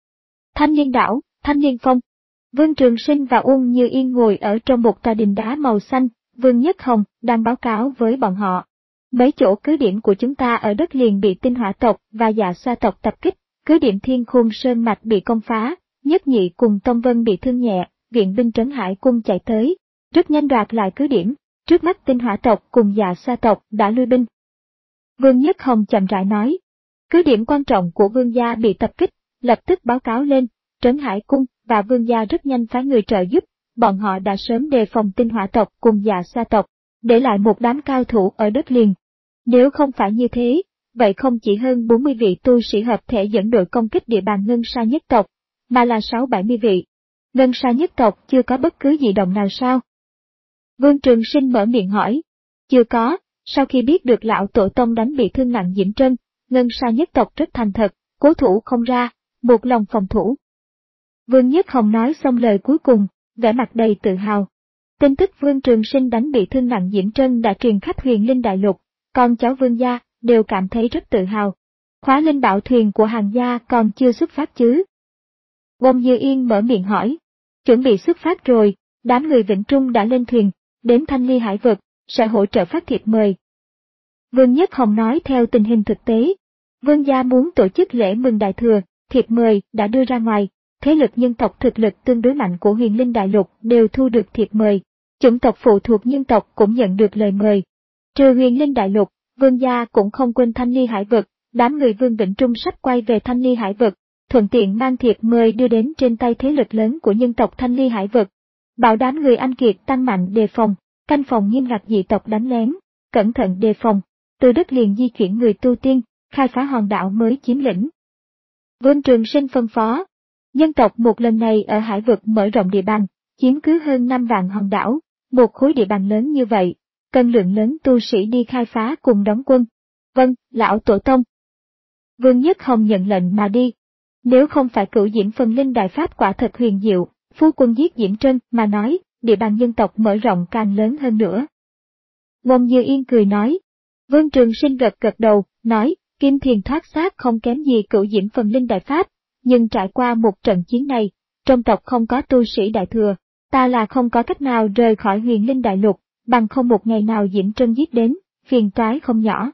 Thanh Liên đảo, Thanh Liên phong. Vương Trường Sinh và Uông Như Yên ngồi ở trong một tòa đình đá màu xanh, Vương Nhất Hồng đang báo cáo với bọn họ. Mấy chỗ cứ điểm của chúng ta ở đất liền bị Tinh Hỏa tộc và Dạ Sa tộc tập kích, cứ điểm Thiên Khôn Sơn Mạch bị công phá, Nhất Nhị cùng Tông Vân bị thương nhẹ, viện binh Trấn Hải Cung chạy tới, rất nhanh đoạt lại cứ điểm, trước mắt Tinh Hỏa tộc cùng Dạ Sa tộc đã lui binh. Vương Nhất Hồng chậm rãi nói, cứ điểm quan trọng của vương gia bị tập kích, lập tức báo cáo lên, Trấn Hải Cung và vương gia rất nhanh phái người trợ giúp, bọn họ đã sớm đề phòng Tinh Hỏa tộc cùng Dạ Sa tộc, để lại một đám cao thủ ở đất liền. Nếu không phải như thế, vậy không chỉ hơn bốn mươi vị tu sĩ hợp thể dẫn đội công kích địa bàn Ngân Sa nhất tộc, mà là sáu bảy mươi vị. Ngân Sa nhất tộc chưa có bất cứ dị động nào sao? Vương Trường Sinh mở miệng hỏi. Chưa có, sau khi biết được lão tổ tông đánh bị thương nặng Diễm Trân, Ngân Sa nhất tộc rất thành thật, cố thủ không ra, một lòng phòng thủ. Vương Nhất Hồng nói xong lời cuối cùng, vẻ mặt đầy tự hào. Tin tức Vương Trường Sinh đánh bị thương nặng Diễm Trân đã truyền khắp Huyền Linh Đại Lục, con cháu Vương gia đều cảm thấy rất tự hào. Khóa linh bảo thuyền của hàng gia còn chưa xuất phát chứ? Uông Như Yên mở miệng hỏi. Chuẩn bị xuất phát rồi, đám người Vĩnh Trung đã lên thuyền, đến Thanh Ly Hải vực, sẽ hỗ trợ phát thiệp mời. Vương Nhất Hồng nói theo tình hình thực tế. Vương gia muốn tổ chức lễ mừng đại thừa, thiệp mời đã đưa ra ngoài, thế lực nhân tộc thực lực tương đối mạnh của Huyền Linh Đại Lục đều thu được thiệp mời, chủng tộc phụ thuộc nhân tộc cũng nhận được lời mời. Trừ Huyền Linh Đại Lục, Vương gia cũng không quên Thanh Ly Hải vực, đám người Vương Vĩnh Trung sắp quay về Thanh Ly Hải vực, thuận tiện mang thiệp mời đưa đến trên tay thế lực lớn của nhân tộc Thanh Ly Hải vực. Bảo đám người anh kiệt tăng mạnh đề phòng, canh phòng nghiêm ngặt dị tộc đánh lén, cẩn thận đề phòng, từ đất liền di chuyển người tu tiên, khai phá hòn đảo mới chiếm lĩnh. Vương Trường Sinh phân phó, nhân tộc một lần này ở hải vực mở rộng địa bàn, chiếm cứ hơn năm vạn hòn đảo, một khối địa bàn lớn như vậy, cần lượng lớn tu sĩ đi khai phá cùng đóng quân. Vâng, lão tổ tông. Vương Nhất Hồng nhận lệnh mà đi. Nếu không phải cửu diễm phần linh đại pháp quả thật huyền diệu, phu quân giết Diễm Trân mà nói, địa bàn dân tộc mở rộng càng lớn hơn nữa. Ngôn Như Yên cười nói. Vương Trường Sinh gật gật đầu, nói, Kim Thiền thoát xác không kém gì cửu diễm phần linh đại pháp, nhưng trải qua một trận chiến này, trong tộc không có tu sĩ đại thừa, ta là không có cách nào rời khỏi huyền linh đại lục, bằng không một ngày nào Diễm Trân giết đến, phiền toái không nhỏ.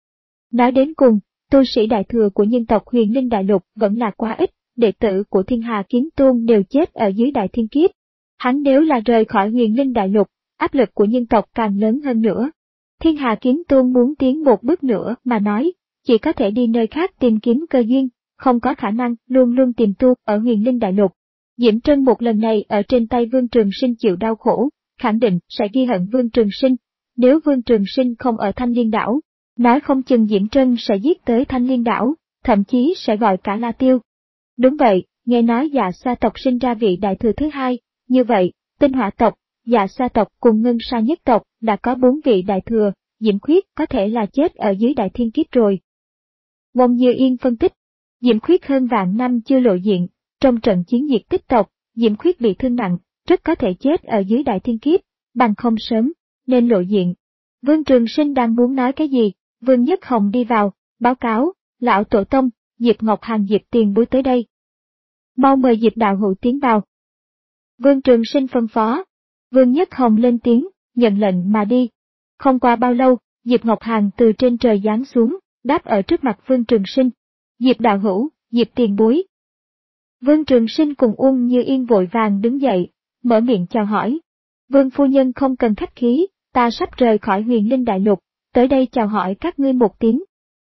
Nói đến cùng, tu sĩ đại thừa của nhân tộc huyền linh đại lục vẫn là quá ít, đệ tử của Thiên Hà Kiếm Tôn đều chết ở dưới đại thiên kiếp. Hắn nếu là rời khỏi huyền linh đại lục, áp lực của nhân tộc càng lớn hơn nữa. Thiên Hà Kiếm Tôn muốn tiến một bước nữa mà nói, chỉ có thể đi nơi khác tìm kiếm cơ duyên, không có khả năng luôn luôn tìm tu ở huyền linh đại lục. Diễm Trân một lần này ở trên tay Vương Trường Sinh chịu đau khổ, khẳng định sẽ ghi hận Vương Trường Sinh. Nếu Vương Trường Sinh không ở Thanh Liên Đảo, nói không chừng Diễm Trân sẽ giết tới Thanh Liên Đảo, thậm chí sẽ gọi cả La Tiêu. Đúng vậy, nghe nói Dạ Sa tộc sinh ra vị đại thừa thứ hai, như vậy, Tinh Hỏa tộc, Dạ Sa tộc cùng Ngân Sa nhất tộc đã có bốn vị đại thừa, Diễm Khuyết có thể là chết ở dưới đại thiên kiếp rồi. Ngôn Như Yên phân tích, Diễm Khuyết hơn vạn năm chưa lộ diện, trong trận chiến diệt tích tộc, Diễm Khuyết bị thương nặng, rất có thể chết ở dưới đại thiên kiếp, bằng không sớm, nên lộ diện. Vương Trường Sinh đang muốn nói cái gì, Vương Nhất Hồng đi vào, báo cáo, lão tổ tông, Diệp Ngọc Hàn Diệp tiền bối tới đây. Mau mời Diệp đạo hữu tiến vào. Vương Trường Sinh phân phó, Vương Nhất Hồng lên tiếng, nhận lệnh mà đi. Không qua bao lâu, Diệp Ngọc Hàn từ trên trời giáng xuống, đáp ở trước mặt Vương Trường Sinh. Diệp đạo hữu, Diệp tiền bối. Vương Trường Sinh cùng Uông Như Yên vội vàng đứng dậy, mở miệng chào hỏi. Vương phu nhân không cần khách khí, ta sắp rời khỏi huyền linh đại lục, tới đây chào hỏi các ngươi một tiếng.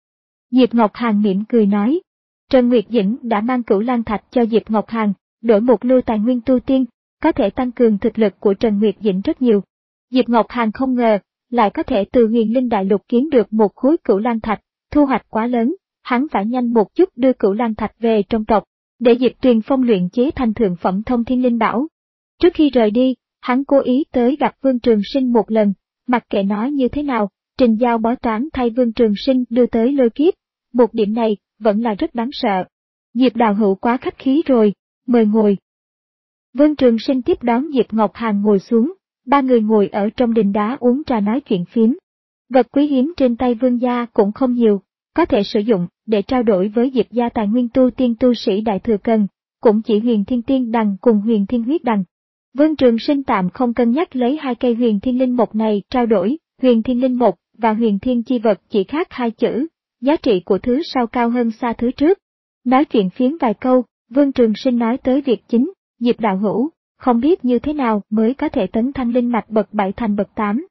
Diệp Ngọc Hàn mỉm cười nói. Trần Nguyệt Dĩnh đã mang Cửu Lang Thạch cho Diệp Ngọc Hàn, đổi một lưu tài nguyên tu tiên, có thể tăng cường thực lực của Trần Nguyệt Dĩnh rất nhiều. Diệp Ngọc Hàn không ngờ, lại có thể từ huyền linh đại lục kiếm được một khối Cửu Lang Thạch, thu hoạch quá lớn, hắn phải nhanh một chút đưa Cửu Lang Thạch về trong tộc, để Diệp Tuyền Phong luyện chế thành thượng phẩm thông thiên linh bảo. Trước khi rời đi, hắn cố ý tới gặp Vương Trường Sinh một lần, mặc kệ nói như thế nào, trình giao bói toán thay Vương Trường Sinh đưa tới lôi kiếp, một điểm này vẫn là rất đáng sợ. Diệp đạo hữu quá khách khí rồi, mời ngồi. Vương Trường Sinh tiếp đón Diệp Ngọc Hàn ngồi xuống, ba người ngồi ở trong đình đá uống trà nói chuyện phiếm. Vật quý hiếm trên tay Vương gia cũng không nhiều, có thể sử dụng để trao đổi với Diệp gia tài nguyên tu tiên tu sĩ đại thừa cần, cũng chỉ huyền thiên tiên đằng cùng huyền thiên huyết đằng. Vương Trường Sinh tạm không cân nhắc lấy hai cây huyền thiên linh mộc này trao đổi, huyền thiên linh mộc và huyền thiên chi vật chỉ khác hai chữ, giá trị của thứ sau cao hơn xa thứ trước. Nói chuyện phiếm vài câu, Vương Trường Sinh nói tới việc chính, Diệp đạo hữu, không biết như thế nào mới có thể tấn thăng linh mạch bậc bảy thành bậc tám.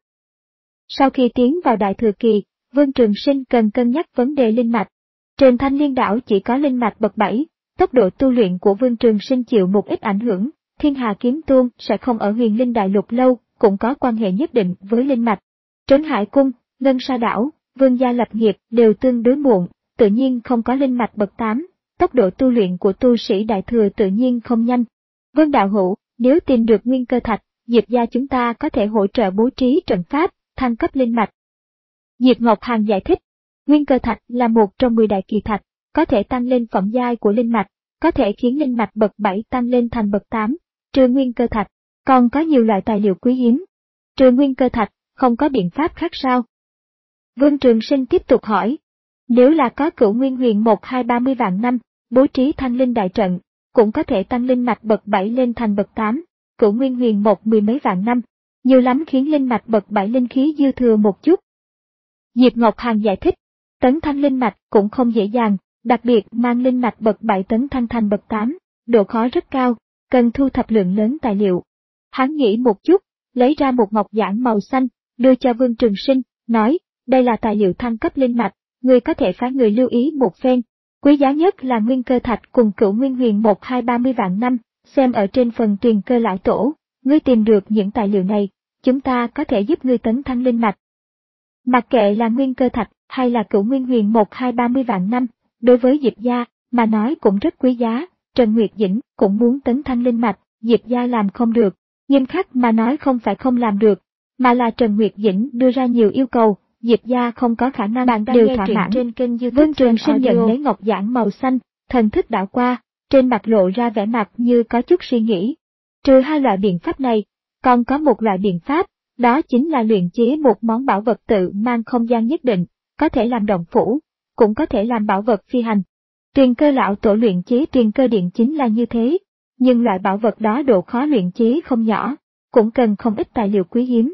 Sau khi tiến vào đại thừa kỳ, Vương Trường Sinh cần cân nhắc vấn đề linh mạch. Trên Thanh Liên đảo chỉ có linh mạch bậc bảy, tốc độ tu luyện của Vương Trường Sinh chịu một ít ảnh hưởng, Thiên Hà Kiếm Tôn sẽ không ở huyền linh đại lục lâu, cũng có quan hệ nhất định với linh mạch. Trấn Hải Cung, Ngân Sa đảo, Vương gia lập nghiệp đều tương đối muộn, tự nhiên không có linh mạch bậc tám, tốc độ tu luyện của tu sĩ đại thừa tự nhiên không nhanh. Vương đạo hữu, nếu tìm được nguyên cơ thạch, Diệp gia chúng ta có thể hỗ trợ bố trí trận pháp, thăng cấp linh mạch. Diệp Ngọc Hàn giải thích, nguyên cơ thạch là một trong mười đại kỳ thạch, có thể tăng lên phẩm giai của linh mạch, có thể khiến linh mạch bậc bảy tăng lên thành bậc tám, trừ nguyên cơ thạch, còn có nhiều loại tài liệu quý hiếm. Trừ nguyên cơ thạch, không có biện pháp khác sao? Vương Trường Sinh tiếp tục hỏi, nếu là có Cửu Nguyên Huyền một hai ba mươi vạn năm, bố trí thanh linh đại trận, cũng có thể tăng linh mạch bậc bảy lên thành bậc tám, Cửu Nguyên Huyền một mười mấy vạn năm, nhiều lắm khiến linh mạch bậc bảy linh khí dư thừa một chút. Diệp Ngọc Hàn giải thích, tấn thăng linh mạch cũng không dễ dàng, đặc biệt mang linh mạch bậc bảy tấn thăng thành bậc tám, độ khó rất cao, cần thu thập lượng lớn tài liệu. Hắn nghĩ một chút, lấy ra một ngọc giản màu xanh, đưa cho Vương Trường Sinh, nói, đây là tài liệu thăng cấp linh mạch, người có thể phái người lưu ý một phen. Quý giá nhất là nguyên cơ thạch cùng Cửu Nguyên Huyền một hai ba mươi vạn năm, xem ở trên phần Tuyền Cơ lão tổ, ngươi tìm được những tài liệu này, chúng ta có thể giúp ngươi tấn thăng linh mạch. Mặc kệ là nguyên cơ thạch hay là Cửu Nguyên Huyền một hai ba mươi vạn năm, đối với Diệp gia mà nói cũng rất quý giá. Trần Nguyệt Dĩnh cũng muốn tấn thăng linh mạch, Diệp gia làm không được, nghiêm khắc mà nói không phải không làm được, mà là Trần Nguyệt Dĩnh đưa ra nhiều yêu cầu, Diệp gia không có khả năng Bạn đang đều nghe thỏa truyện mãn. trên kênh YouTube Vương Trường Gen Sinh nhận Audio. lấy ngọc giản màu xanh, thần thức đảo qua, trên mặt lộ ra vẻ mặt như có chút suy nghĩ. Trừ hai loại biện pháp này, còn có một loại biện pháp, đó chính là luyện chế một món bảo vật tự mang không gian nhất định, có thể làm động phủ, cũng có thể làm bảo vật phi hành. Tuyền Cơ lão tổ luyện chế Tuyền Cơ Điện chính là như thế, nhưng loại bảo vật đó độ khó luyện chế không nhỏ, cũng cần không ít tài liệu quý hiếm.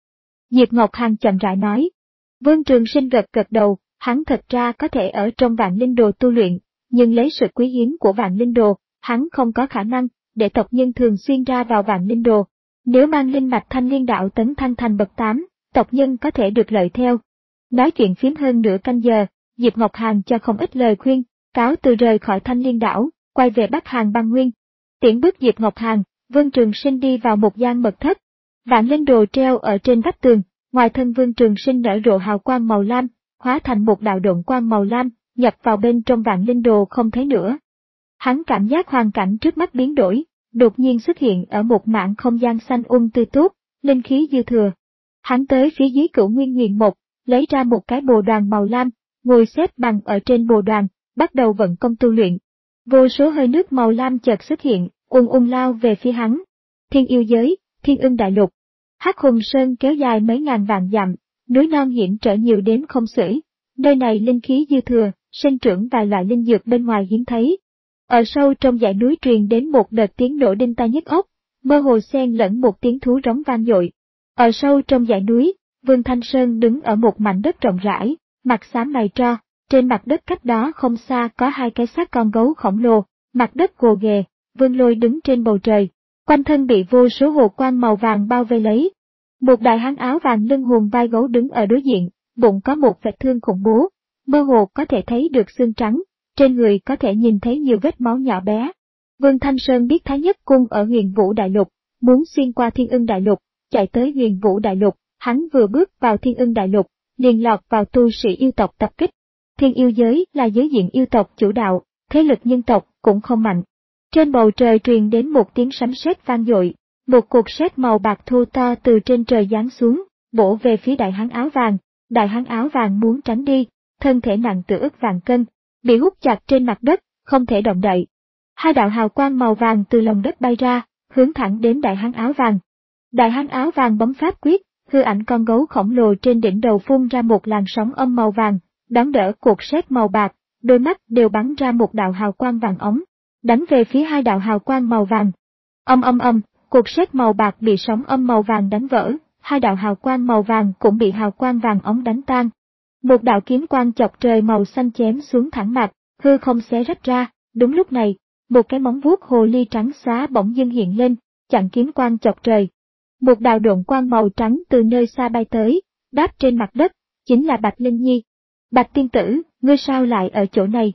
Diệp Ngọc Hàn chậm rãi nói. Vương Trường Sinh gật gật đầu, hắn thật ra có thể ở trong Vạn Linh Đồ tu luyện, nhưng lấy sự quý hiếm của Vạn Linh Đồ, hắn không có khả năng để tộc nhân thường xuyên ra vào Vạn Linh Đồ. Nếu mang linh mạch Thanh Liên đạo tấn thăng thành bậc tám, tộc nhân có thể được lợi theo. Nói chuyện phím hơn nửa canh giờ, Diệp Ngọc Hàn cho không ít lời khuyên, cáo từ rời khỏi Thanh Liên đảo, quay về Bắc Hàn băng nguyên. Tiễn bước Diệp Ngọc Hàn, Vương Trường Sinh đi vào một gian mật thất. Vạn Linh Đồ treo ở trên vách tường, ngoài thân Vương Trường Sinh nở rộ hào quang màu lam, hóa thành một đạo độn quang màu lam, nhập vào bên trong Vạn Linh Đồ không thấy nữa. Hắn cảm giác hoàn cảnh trước mắt biến đổi, đột nhiên xuất hiện ở một mảng không gian xanh um tươi tốt, linh khí dư thừa. Hắn tới phía dưới Cửu Nguyên Huyền Mộc, lấy ra một cái bồ đoàn màu lam, ngồi xếp bằng ở trên bồ đoàn, bắt đầu vận công tu luyện. Vô số hơi nước màu lam chợt xuất hiện, ùn ùn lao về phía hắn. Thiên yêu giới, Thiên Ưng Đại Lục. Hắc Hùng Sơn kéo dài mấy ngàn vạn dặm, núi non hiểm trở nhiều đếm không xuể. Nơi này linh khí dư thừa, sinh trưởng vài loại linh dược bên ngoài hiếm thấy. Ở sâu trong dãy núi truyền đến một đợt tiếng nổ đinh tai nhức óc, mơ hồ xen lẫn một tiếng thú rống vang dội. Ở sâu trong dãy núi, Vương Thanh Sơn đứng ở một mảnh đất rộng rãi, mặt xám mày tro, trên mặt đất cách đó không xa có hai cái xác con gấu khổng lồ, mặt đất gồ ghề, Vương Lôi đứng trên bầu trời, quanh thân bị vô số hồ quang màu vàng bao vây lấy. Một đại hán áo vàng lưng hùm vai gấu đứng ở đối diện, bụng có một vết thương khủng bố, mơ hồ có thể thấy được xương trắng, trên người có thể nhìn thấy nhiều vết máu nhỏ bé. Vương Thanh Sơn biết Thái Nhất Cung ở Huyền Vũ Đại Lục, muốn xuyên qua Thiên Ưng Đại Lục, chạy tới Huyền Vũ Đại Lục, hắn vừa bước vào Thiên Ưng Đại Lục, liền lọt vào tu sĩ yêu tộc tập kích. Thiên yêu giới là giới diện yêu tộc chủ đạo, thế lực nhân tộc cũng không mạnh. Trên bầu trời truyền đến một tiếng sấm sét vang dội, một cột sét màu bạc thô to từ trên trời giáng xuống, bổ về phía đại hán áo vàng. Đại hán áo vàng muốn tránh đi, thân thể nặng tựa ức vạn cân, bị hút chặt trên mặt đất, không thể động đậy. Hai đạo hào quang màu vàng từ lòng đất bay ra, hướng thẳng đến đại hán áo vàng. Đại hán áo vàng bấm pháp quyết, hư ảnh con gấu khổng lồ trên đỉnh đầu phun ra một làn sóng âm màu vàng, đón đỡ cột sét màu bạc, đôi mắt đều bắn ra một đạo hào quang vàng ống, đánh về phía hai đạo hào quang màu vàng. Âm âm âm, cột sét màu bạc bị sóng âm màu vàng đánh vỡ, hai đạo hào quang màu vàng cũng bị hào quang vàng ống đánh tan. Một đạo kiếm quang chọc trời màu xanh chém xuống thẳng mặt, hư không xé rách ra. Đúng lúc này, một cái móng vuốt hồ ly trắng xóa bỗng dưng hiện lên, chặn kiếm quang chọc trời. Một đạo độn quang màu trắng từ nơi xa bay tới, đáp trên mặt đất, chính là Bạch Linh Nhi. Bạch tiên tử, ngươi sao lại ở chỗ này?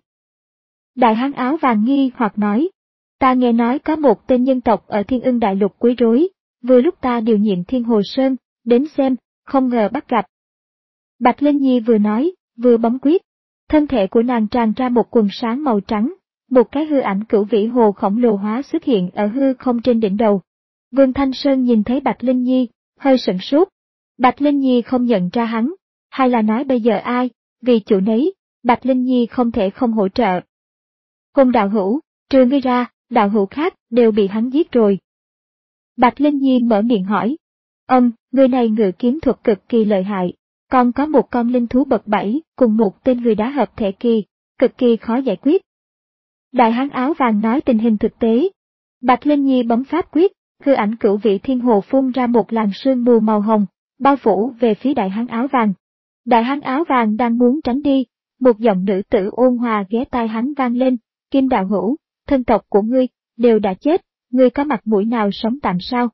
Đại hán áo vàng nghi hoặc nói, ta nghe nói có một tên nhân tộc ở Thiên Ưng Đại Lục quấy rối, vừa lúc ta điều nhiệm Thiên Hồ Sơn, đến xem, không ngờ bắt gặp. Bạch Linh Nhi vừa nói, vừa bấm quyết, thân thể của nàng tràn ra một quần sáng màu trắng, một cái hư ảnh cửu vĩ hồ khổng lồ hóa xuất hiện ở hư không trên đỉnh đầu. Vương Thanh Sơn nhìn thấy Bạch Linh Nhi, hơi sửng sốt. Bạch Linh Nhi không nhận ra hắn, hay là nói bây giờ ai, vì chủ nấy, Bạch Linh Nhi không thể không hỗ trợ. Hùng đạo hữu, trừ ngươi ra, đạo hữu khác đều bị hắn giết rồi. Bạch Linh Nhi mở miệng hỏi. Ông, người này ngự kiếm thuật cực kỳ lợi hại, còn có một con linh thú bậc bảy cùng một tên người đá hợp thể kỳ, cực kỳ khó giải quyết. Đại hán áo vàng nói tình hình thực tế. Bạch Linh Nhi bấm pháp quyết, hư ảnh cửu vị thiên hồ phun ra một làn sương mù màu hồng, bao phủ về phía đại hán áo vàng. Đại hán áo vàng đang muốn tránh đi, một giọng nữ tử ôn hòa ghé tai hắn vang lên, Kim đạo hữu, thân tộc của ngươi, đều đã chết, ngươi có mặt mũi nào sống tạm sao?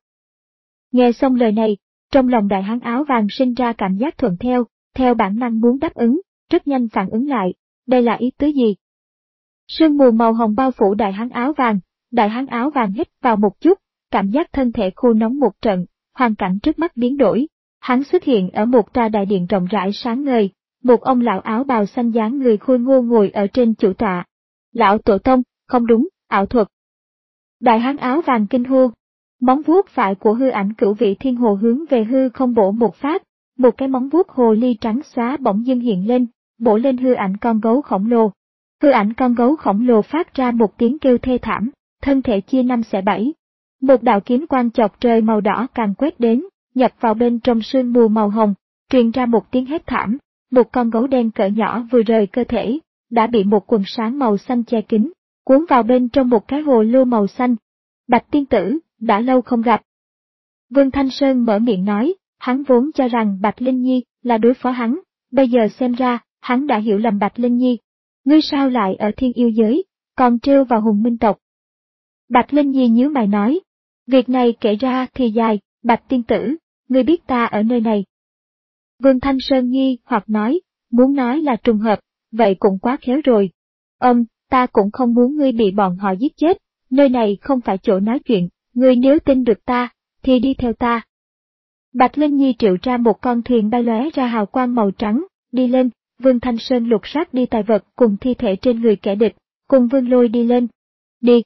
Nghe xong lời này, trong lòng đại hán áo vàng sinh ra cảm giác thuận theo, theo bản năng muốn đáp ứng, rất nhanh phản ứng lại, đây là ý tứ gì? Sương mù màu hồng bao phủ đại hán áo vàng, đại hán áo vàng hít vào một chút, cảm giác thân thể khô nóng một trận, hoàn cảnh trước mắt biến đổi. Hắn xuất hiện ở một tòa đại điện rộng rãi sáng ngời, một ông lão áo bào xanh dáng người khôi ngô ngồi ở trên chủ tọa. Lão tổ tông, không đúng, ảo thuật. Đại hán áo vàng kinh hô. Móng vuốt phải của hư ảnh cửu vị thiên hồ hướng về hư không bổ một phát, một cái móng vuốt hồ ly trắng xóa bỗng dưng hiện lên, bổ lên hư ảnh con gấu khổng lồ. Hư ảnh con gấu khổng lồ phát ra một tiếng kêu thê thảm, thân thể chia năm xẻ bảy. Một đạo kiếm quang chọc trời màu đỏ càng quét đến, nhập vào bên trong sương mù màu hồng, truyền ra một tiếng hét thảm. Một con gấu đen cỡ nhỏ vừa rời cơ thể, đã bị một quần sáng màu xanh che kín, cuốn vào bên trong một cái hồ lô màu xanh. Bạch tiên tử, đã lâu không gặp. Vương Thanh Sơn mở miệng nói, hắn vốn cho rằng Bạch Linh Nhi là đối phó hắn, bây giờ xem ra, hắn đã hiểu lầm Bạch Linh Nhi. Ngươi sao lại ở thiên yêu giới, còn trêu vào hùng minh tộc? Bạch Linh Nhi nhíu mày nói, việc này kể ra thì dài, Bạch tiên tử, ngươi biết ta ở nơi này. Vương Thanh Sơn nghi hoặc nói, muốn nói là trùng hợp, vậy cũng quá khéo rồi. Ông, ta cũng không muốn ngươi bị bọn họ giết chết, nơi này không phải chỗ nói chuyện, ngươi nếu tin được ta, thì đi theo ta. Bạch Linh Nhi triệu ra một con thuyền bay lóe ra hào quang màu trắng, đi lên, Vương Thanh Sơn lục soát đi tài vật cùng thi thể trên người kẻ địch, cùng Vương Lôi đi lên. Đi!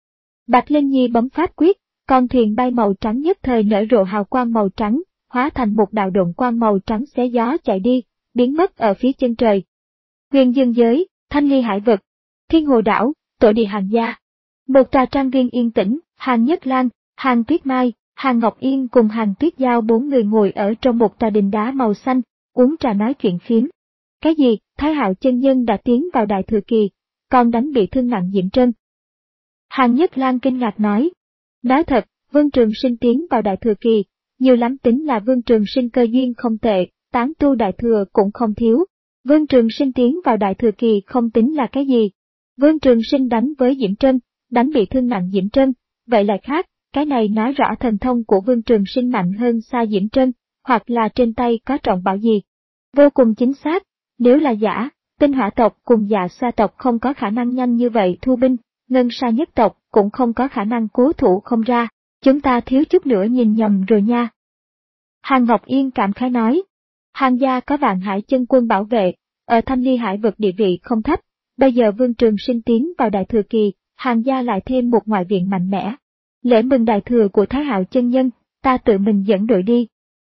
Bạch Linh Nhi bấm pháp quyết, con thuyền bay màu trắng nhất thời nở rộ hào quang màu trắng, hóa thành một đạo độn quang màu trắng xé gió chạy đi, biến mất ở phía chân trời. Huyền Dương giới, Thanh Ly hải vực, Thiên Hồ đảo, Tổ địa Hàn gia. Một trà trang viên yên tĩnh, Hàn Nhất Lan, Hàn Tuyết Mai, Hàn Ngọc Yên cùng Hàn Tuyết Giao bốn người ngồi ở trong một tòa đình đá màu xanh, uống trà nói chuyện phiếm. Cái gì, Thái Hạo chân nhân đã tiến vào đại thừa kỳ, còn đánh bị thương nặng Diễm Trân. Hàn Nhất Lan kinh ngạc nói. Nói thật, Vương Trường Sinh tiến vào đại thừa kỳ, nhiều lắm tính là Vương Trường Sinh cơ duyên không tệ, tán tu đại thừa cũng không thiếu. Vương Trường Sinh tiến vào đại thừa kỳ không tính là cái gì. Vương Trường Sinh đánh với Diễm Trân, đánh bị thương nặng Diễm Trân, vậy lại khác, cái này nói rõ thần thông của Vương Trường Sinh mạnh hơn xa Diễm Trân, hoặc là trên tay có trọng bảo gì. Vô cùng chính xác, nếu là giả, Tinh Hỏa tộc cùng Dạ Xoa tộc không có khả năng nhanh như vậy thu binh, Ngân Sa nhất tộc cũng không có khả năng cố thủ không ra, chúng ta thiếu chút nữa nhìn nhầm rồi nha. Hàn Ngọc Yên cảm khái nói, Hàn gia có Vạn Hải chân quân bảo vệ, ở Thanh Ly hải vực địa vị không thấp, bây giờ Vương Trường Sinh tiến vào đại thừa kỳ, Hàn gia lại thêm một ngoại viện mạnh mẽ. Lễ mừng đại thừa của Thái Hạo chân nhân, ta tự mình dẫn đội đi.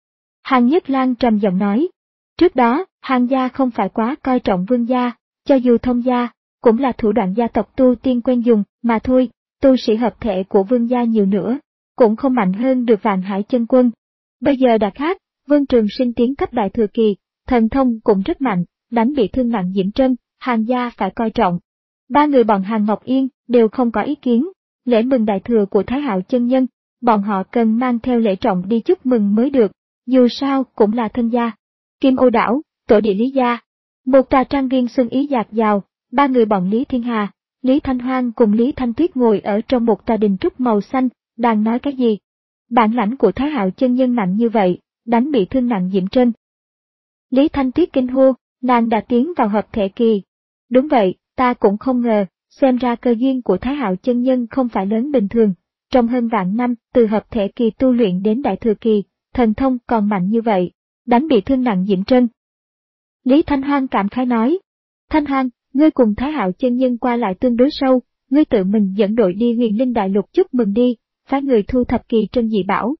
Hàn Nhất Lan trầm giọng nói, trước đó, Hàn gia không phải quá coi trọng Vương gia, cho dù thông gia, cũng là thủ đoạn gia tộc tu tiên quen dùng, mà thôi, tu sĩ hợp thể của Vương gia nhiều nữa, cũng không mạnh hơn được Vạn Hải chân quân. Bây giờ đã khác, Vương Trường Sinh tiến cấp đại thừa kỳ, thần thông cũng rất mạnh, đánh bị thương nặng Diễm Trân, Hàn gia phải coi trọng. Ba người bọn Hàn Ngọc Yên đều không có ý kiến, lễ mừng đại thừa của Thái Hạo chân nhân, bọn họ cần mang theo lễ trọng đi chúc mừng mới được, dù sao cũng là thân gia. Kim Ô đảo, Tổ địa Lý gia. Một tòa trang viên xuân ý dạt dào, ba người bọn Lý Thiên Hà, Lý Thanh Hoang cùng Lý Thanh Tuyết ngồi ở trong một tòa đình trúc màu xanh, đang nói cái gì? Bản lãnh của Thái Hạo chân nhân mạnh như vậy, đánh bị thương nặng Diễm Trân. Lý Thanh Tuyết kinh hô, nàng đã tiến vào hợp thể kỳ. Đúng vậy, ta cũng không ngờ, xem ra cơ duyên của Thái Hạo chân nhân không phải lớn bình thường. Trong hơn vạn năm, từ hợp thể kỳ tu luyện đến đại thừa kỳ, thần thông còn mạnh như vậy, đánh bị thương nặng Diễm Trân. Lý Thanh Hoang cảm khái nói, Thanh Hoang, ngươi cùng Thái Hạo chân nhân qua lại tương đối sâu, ngươi tự mình dẫn đội đi Huyền Linh Đại Lục chúc mừng đi, phái người thu thập kỳ trân dị bảo.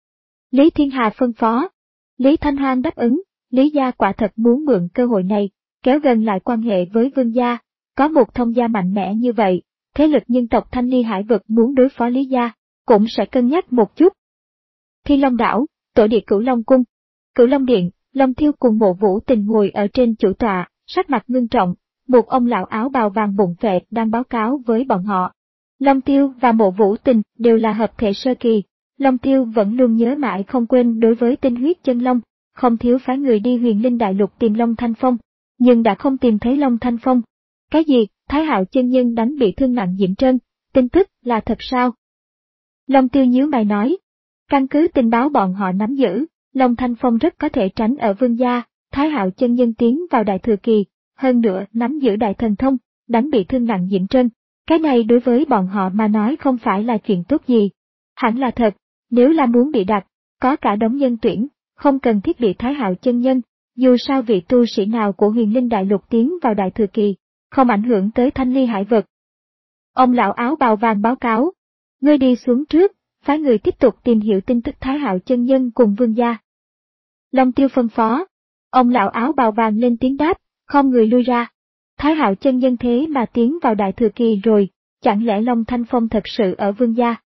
Lý Thiên Hà phân phó. Lý Thanh Hoang đáp ứng, Lý gia quả thật muốn mượn cơ hội này, kéo gần lại quan hệ với Vương gia, có một thông gia mạnh mẽ như vậy, thế lực nhân tộc Thanh Ly hải vực muốn đối phó Lý gia, cũng sẽ cân nhắc một chút. Thiên Long đảo, Tổ địa Cửu Long cung, Cửu Long điện, Long Thiêu cùng Mộ Vũ Tình ngồi ở trên chủ tọa, sắc mặt ngưng trọng, một ông lão áo bào vàng bụng phệ đang báo cáo với bọn họ. Long Tiêu và Mộ Vũ Tình đều là hợp thể sơ kỳ, Long Tiêu vẫn luôn nhớ mãi không quên đối với tinh huyết chân long, không thiếu phái người đi Huyền Linh Đại Lục tìm Long Thanh Phong, nhưng đã không tìm thấy Long Thanh Phong. Cái gì, Thái Hạo chân nhân đánh bị thương nặng Diễm Trân, tin tức là thật sao? Long Tiêu nhíu mày nói, căn cứ tình báo bọn họ nắm giữ, Long Thanh Phong rất có thể tránh ở Vương gia, Thái Hạo chân nhân tiến vào đại thừa kỳ, hơn nữa nắm giữ đại thần thông, đánh bị thương nặng Diễm Trân. Cái này đối với bọn họ mà nói không phải là chuyện tốt gì. Hẳn là thật, nếu là muốn bị đặt, có cả đống nhân tuyển, không cần thiết bị Thái Hạo chân nhân, dù sao vị tu sĩ nào của Huyền Linh Đại Lục tiến vào đại thừa kỳ, không ảnh hưởng tới Thanh Ly hải vực. Ông lão áo bào vàng báo cáo, ngươi đi xuống trước, phái người tiếp tục tìm hiểu tin tức Thái Hạo chân nhân cùng Vương gia. Long Tiêu phân phó. Ông lão áo bào vàng lên tiếng đáp, không người lui ra. Thái Hạo chân nhân thế mà tiến vào đại thừa kỳ rồi, chẳng lẽ Long Thanh Phong thật sự ở Vương gia?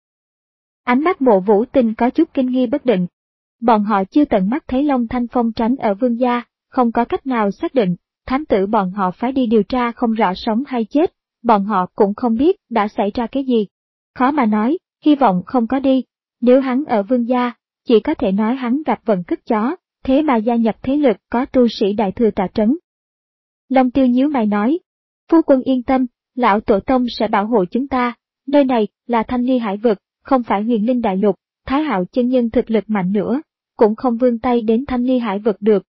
Ánh mắt Mộ Vũ Tình có chút kinh nghi bất định. Bọn họ chưa tận mắt thấy Long Thanh Phong tránh ở Vương gia, không có cách nào xác định, thám tử bọn họ phải đi điều tra không rõ sống hay chết, bọn họ cũng không biết đã xảy ra cái gì. Khó mà nói, hy vọng không có đi, nếu hắn ở Vương gia, chỉ có thể nói hắn gặp vận cứt chó, thế mà gia nhập thế lực có tu sĩ đại thừa tọa trấn. Long Tiêu nhíu mày nói, phu quân yên tâm, lão tổ tông sẽ bảo hộ chúng ta, nơi này là Thanh Ly Hải vực, không phải Huyền Linh Đại Lục, Thái Hạo chân nhân thực lực mạnh nữa, cũng không vươn tay đến Thanh Ly Hải vực được.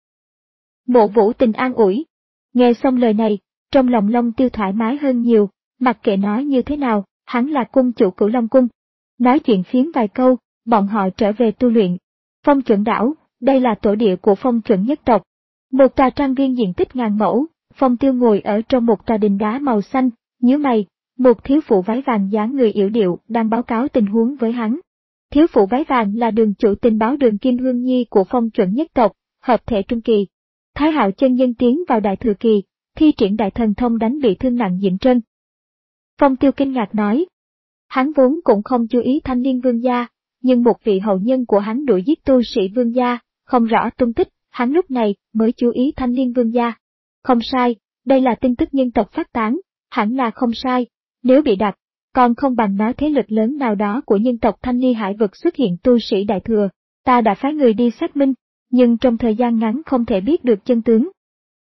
Mộ Vũ Tình an ủi. Nghe xong lời này, trong lòng Long Tiêu thoải mái hơn nhiều, mặc kệ nói như thế nào, hắn là cung chủ Cửu Long cung. Nói chuyện phiếm vài câu, bọn họ trở về tu luyện. Phong Chuẩn đảo, đây là tổ địa của Phong Chuẩn nhất tộc. Một tòa trang viên diện tích ngàn mẫu, Phong Tiêu ngồi ở trong một tòa đình đá màu xanh, nhíu mày, một thiếu phụ váy vàng dáng người yểu điệu đang báo cáo tình huống với hắn. Thiếu phụ váy vàng là đường chủ tình báo Đường Kim Hương Nhi của Phong Chuẩn nhất tộc, hợp thể trung kỳ. Thái Hạo chân nhân tiến vào đại thừa kỳ, thi triển đại thần thông đánh bị thương nặng Dĩnh Trân. Phong Tiêu kinh ngạc nói, hắn vốn cũng không chú ý Thanh Liên Vương gia, nhưng một vị hậu nhân của hắn đuổi giết tu sĩ Vương gia, không rõ tung tích, hắn lúc này mới chú ý Thanh Liên Vương gia. Không sai, đây là tin tức nhân tộc phát tán, hẳn là không sai, nếu bị đặt, còn không bằng nói thế lực lớn nào đó của nhân tộc Thanh Ly Hải vực xuất hiện tu sĩ đại thừa, ta đã phái người đi xác minh, nhưng trong thời gian ngắn không thể biết được chân tướng.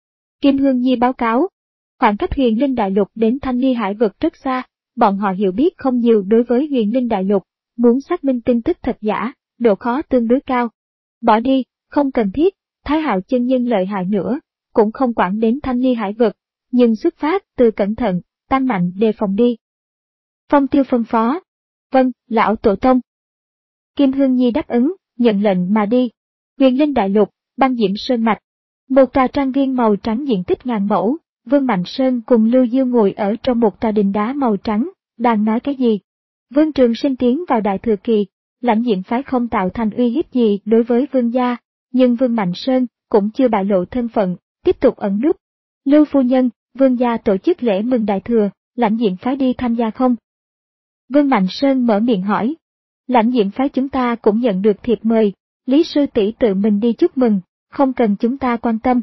Kim Hương Nhi báo cáo, khoảng cách Huyền Linh Đại Lục đến Thanh Ly Hải vực rất xa, bọn họ hiểu biết không nhiều đối với Huyền Linh Đại Lục, muốn xác minh tin tức thật giả, độ khó tương đối cao. Bỏ đi, không cần thiết, Thái Hạo chân nhân lợi hại nữa, cũng không quản đến Thanh Ly Hải vực, nhưng xuất phát từ cẩn thận, tăng mạnh đề phòng đi. Phong Tiêu phân phó. Vâng, lão tổ tông. Kim Hương Nhi đáp ứng, nhận lệnh mà đi. Huyền Linh Đại Lục, Băng Diễm Sơn Mạch. Một tòa trang viên màu trắng diện tích ngàn mẫu, Vương Mạnh Sơn cùng Lưu Diêu ngồi ở trong một tòa đình đá màu trắng, đang nói cái gì? Vương Trường Sinh tiến vào đại thừa kỳ, lãnh diệm phái không tạo thành uy hiếp gì đối với Vương gia, nhưng Vương Mạnh Sơn cũng chưa bại lộ thân phận, tiếp tục ẩn núp. Lưu phu nhân, Vương gia tổ chức lễ mừng đại thừa, lãnh diệm phái đi tham gia không? Vương Mạnh Sơn mở miệng hỏi. Lãnh diệm phái chúng ta cũng nhận được thiệp mời, Lý sư tỷ tự mình đi chúc mừng, không cần chúng ta quan tâm.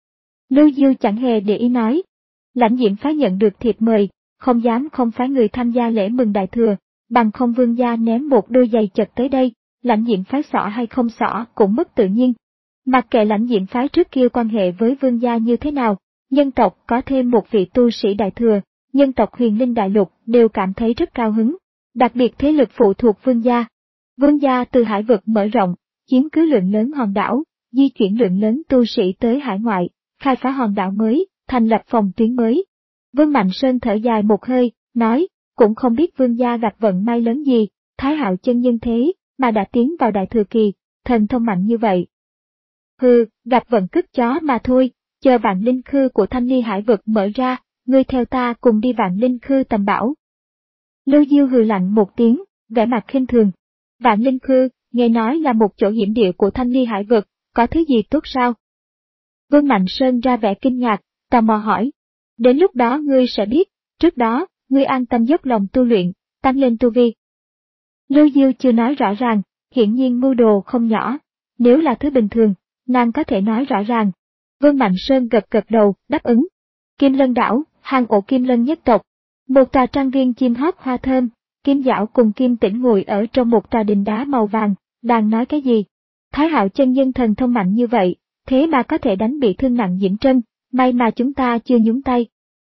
Lưu Diêu chẳng hề để ý nói. Lãnh diệm phái nhận được thiệp mời, không dám không phái người tham gia lễ mừng đại thừa, bằng không Vương gia ném một đôi giày chật tới đây, lãnh diệm phái xỏ hay không xỏ cũng mất tự nhiên. Mặc kệ lãnh diệm phái trước kia quan hệ với Vương gia như thế nào, nhân tộc có thêm một vị tu sĩ đại thừa, nhân tộc Huyền Linh Đại Lục đều cảm thấy rất cao hứng, đặc biệt thế lực phụ thuộc Vương gia. Vương gia từ hải vực mở rộng, chiếm cứ lượng lớn hòn đảo, di chuyển lượng lớn tu sĩ tới hải ngoại, khai phá hòn đảo mới, thành lập phòng tuyến mới. Vương Mạnh Sơn thở dài một hơi, nói, cũng không biết Vương gia gặp vận may lớn gì, Thái Hạo chân nhân thế, mà đã tiến vào đại thừa kỳ, thần thông mạnh như vậy. Hừ, gặp vận cứt chó mà thôi, chờ vạn linh khư của Thanh Ly Hải vực mở ra, ngươi theo ta cùng đi vạn linh khư tầm bảo. Lưu Diêu hừ lạnh một tiếng, vẻ mặt khinh thường. Vạn linh khư, nghe nói là một chỗ hiểm địa của Thanh Ly Hải vực, có thứ gì tốt sao? Vương Mạnh Sơn ra vẻ kinh ngạc, tò mò hỏi. Đến lúc đó ngươi sẽ biết, trước đó, ngươi an tâm dốc lòng tu luyện, tăng lên tu vi. Lưu Diêu chưa nói rõ ràng, hiển nhiên mưu đồ không nhỏ, nếu là thứ bình thường, nàng có thể nói rõ ràng. Vương Mạnh Sơn gật gật đầu, đáp ứng. Kim Lân đảo, hang ổ Kim Lân nhất tộc. Một tòa trang viên chim hót hoa thơm, Kim Dạo cùng Kim Tĩnh ngồi ở trong một tòa đình đá màu vàng, đang nói cái gì? Thái Hạo chân nhân thần thông mạnh như vậy, thế mà có thể đánh bị thương nặng Dĩnh Trân, may mà chúng ta chưa nhúng tay.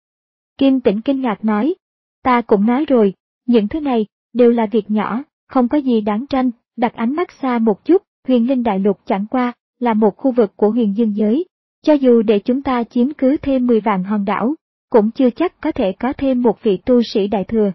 Kim Tĩnh kinh ngạc nói, ta cũng nói rồi, những thứ này đều là việc nhỏ, không có gì đáng tranh, đặt ánh mắt xa một chút, Huyền Linh Đại Lục chẳng qua là một khu vực của huyền dương giới, cho dù để chúng ta chiếm cứ thêm mười vạn hòn đảo, cũng chưa chắc có thể có thêm một vị tu sĩ đại thừa.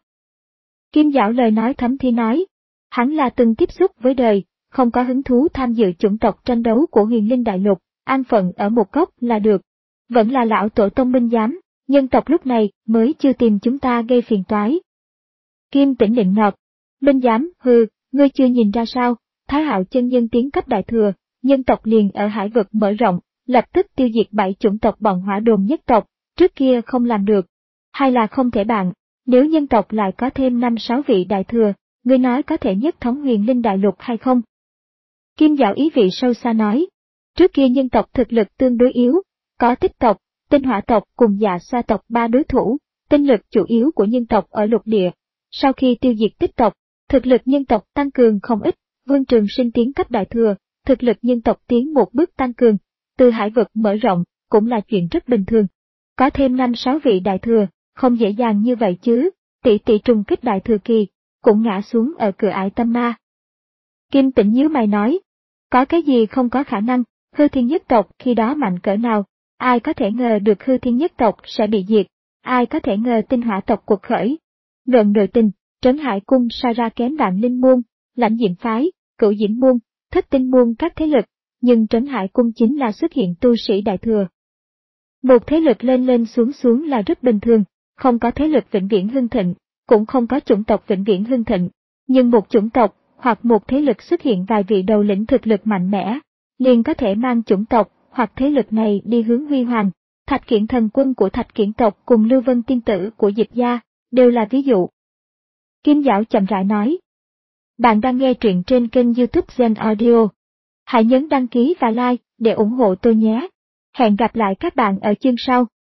Kim Dạo lời nói thấm thía nói, hắn là từng tiếp xúc với đời, không có hứng thú tham dự chủng tộc tranh đấu của Huyền Linh Đại Lục, an phận ở một góc là được. Vẫn là lão tổ tông minh giám, nhân tộc lúc này mới chưa tìm chúng ta gây phiền toái. Kim Tĩnh định nọt, minh giám, hừ, ngươi chưa nhìn ra sao, Thái Hạo chân nhân tiến cấp đại thừa, nhân tộc liền ở hải vực mở rộng, lập tức tiêu diệt bảy chủng tộc bọn Hỏa Đồn nhất tộc, trước kia không làm được, hay là không thể bạn, nếu nhân tộc lại có thêm năm sáu vị đại thừa, ngươi nói có thể nhất thống huyền linh đại lục hay không? Kim Dạo ý vị sâu xa nói, trước kia nhân tộc thực lực tương đối yếu, có Tích tộc, Tinh Hỏa tộc cùng Dạ Xoa tộc ba đối thủ, tinh lực chủ yếu của nhân tộc ở lục địa. Sau khi tiêu diệt Tích tộc, thực lực nhân tộc tăng cường không ít, Vương Trường Sinh tiến cấp đại thừa, thực lực nhân tộc tiến một bước tăng cường, từ hải vực mở rộng, cũng là chuyện rất bình thường. Có thêm năm sáu vị đại thừa, không dễ dàng như vậy chứ, tỷ tỷ trùng kích đại thừa kỳ, cũng ngã xuống ở cửa ải tâm ma. Kim Tĩnh nhíu mày nói, có cái gì không có khả năng, hư thiên nhất tộc khi đó mạnh cỡ nào, ai có thể ngờ được hư thiên nhất tộc sẽ bị diệt, ai có thể ngờ Tinh Hỏa tộc cuộc khởi. Luận nội tình, Trấn Hải cung so ra kém Vạn Linh môn, Lãnh Diệm phái, Cửu Diễm môn, Thất Tinh môn các thế lực, nhưng Trấn Hải cung chính là xuất hiện tu sĩ đại thừa. Một thế lực lên lên xuống xuống là rất bình thường, không có thế lực vĩnh viễn hưng thịnh, cũng không có chủng tộc vĩnh viễn hưng thịnh, nhưng một chủng tộc hoặc một thế lực xuất hiện vài vị đầu lĩnh thực lực mạnh mẽ, liền có thể mang chủng tộc hoặc thế lực này đi hướng huy hoàng. Thạch Kiển thần quân của Thạch Kiển tộc cùng Lưu Vân tiên tử của Diệp gia đều là ví dụ. Kim Dạo chậm rãi nói, bạn đang nghe truyện trên kênh YouTube Zen Audio. Hãy nhấn đăng ký và like để ủng hộ tôi nhé. Hẹn gặp lại các bạn ở chương sau.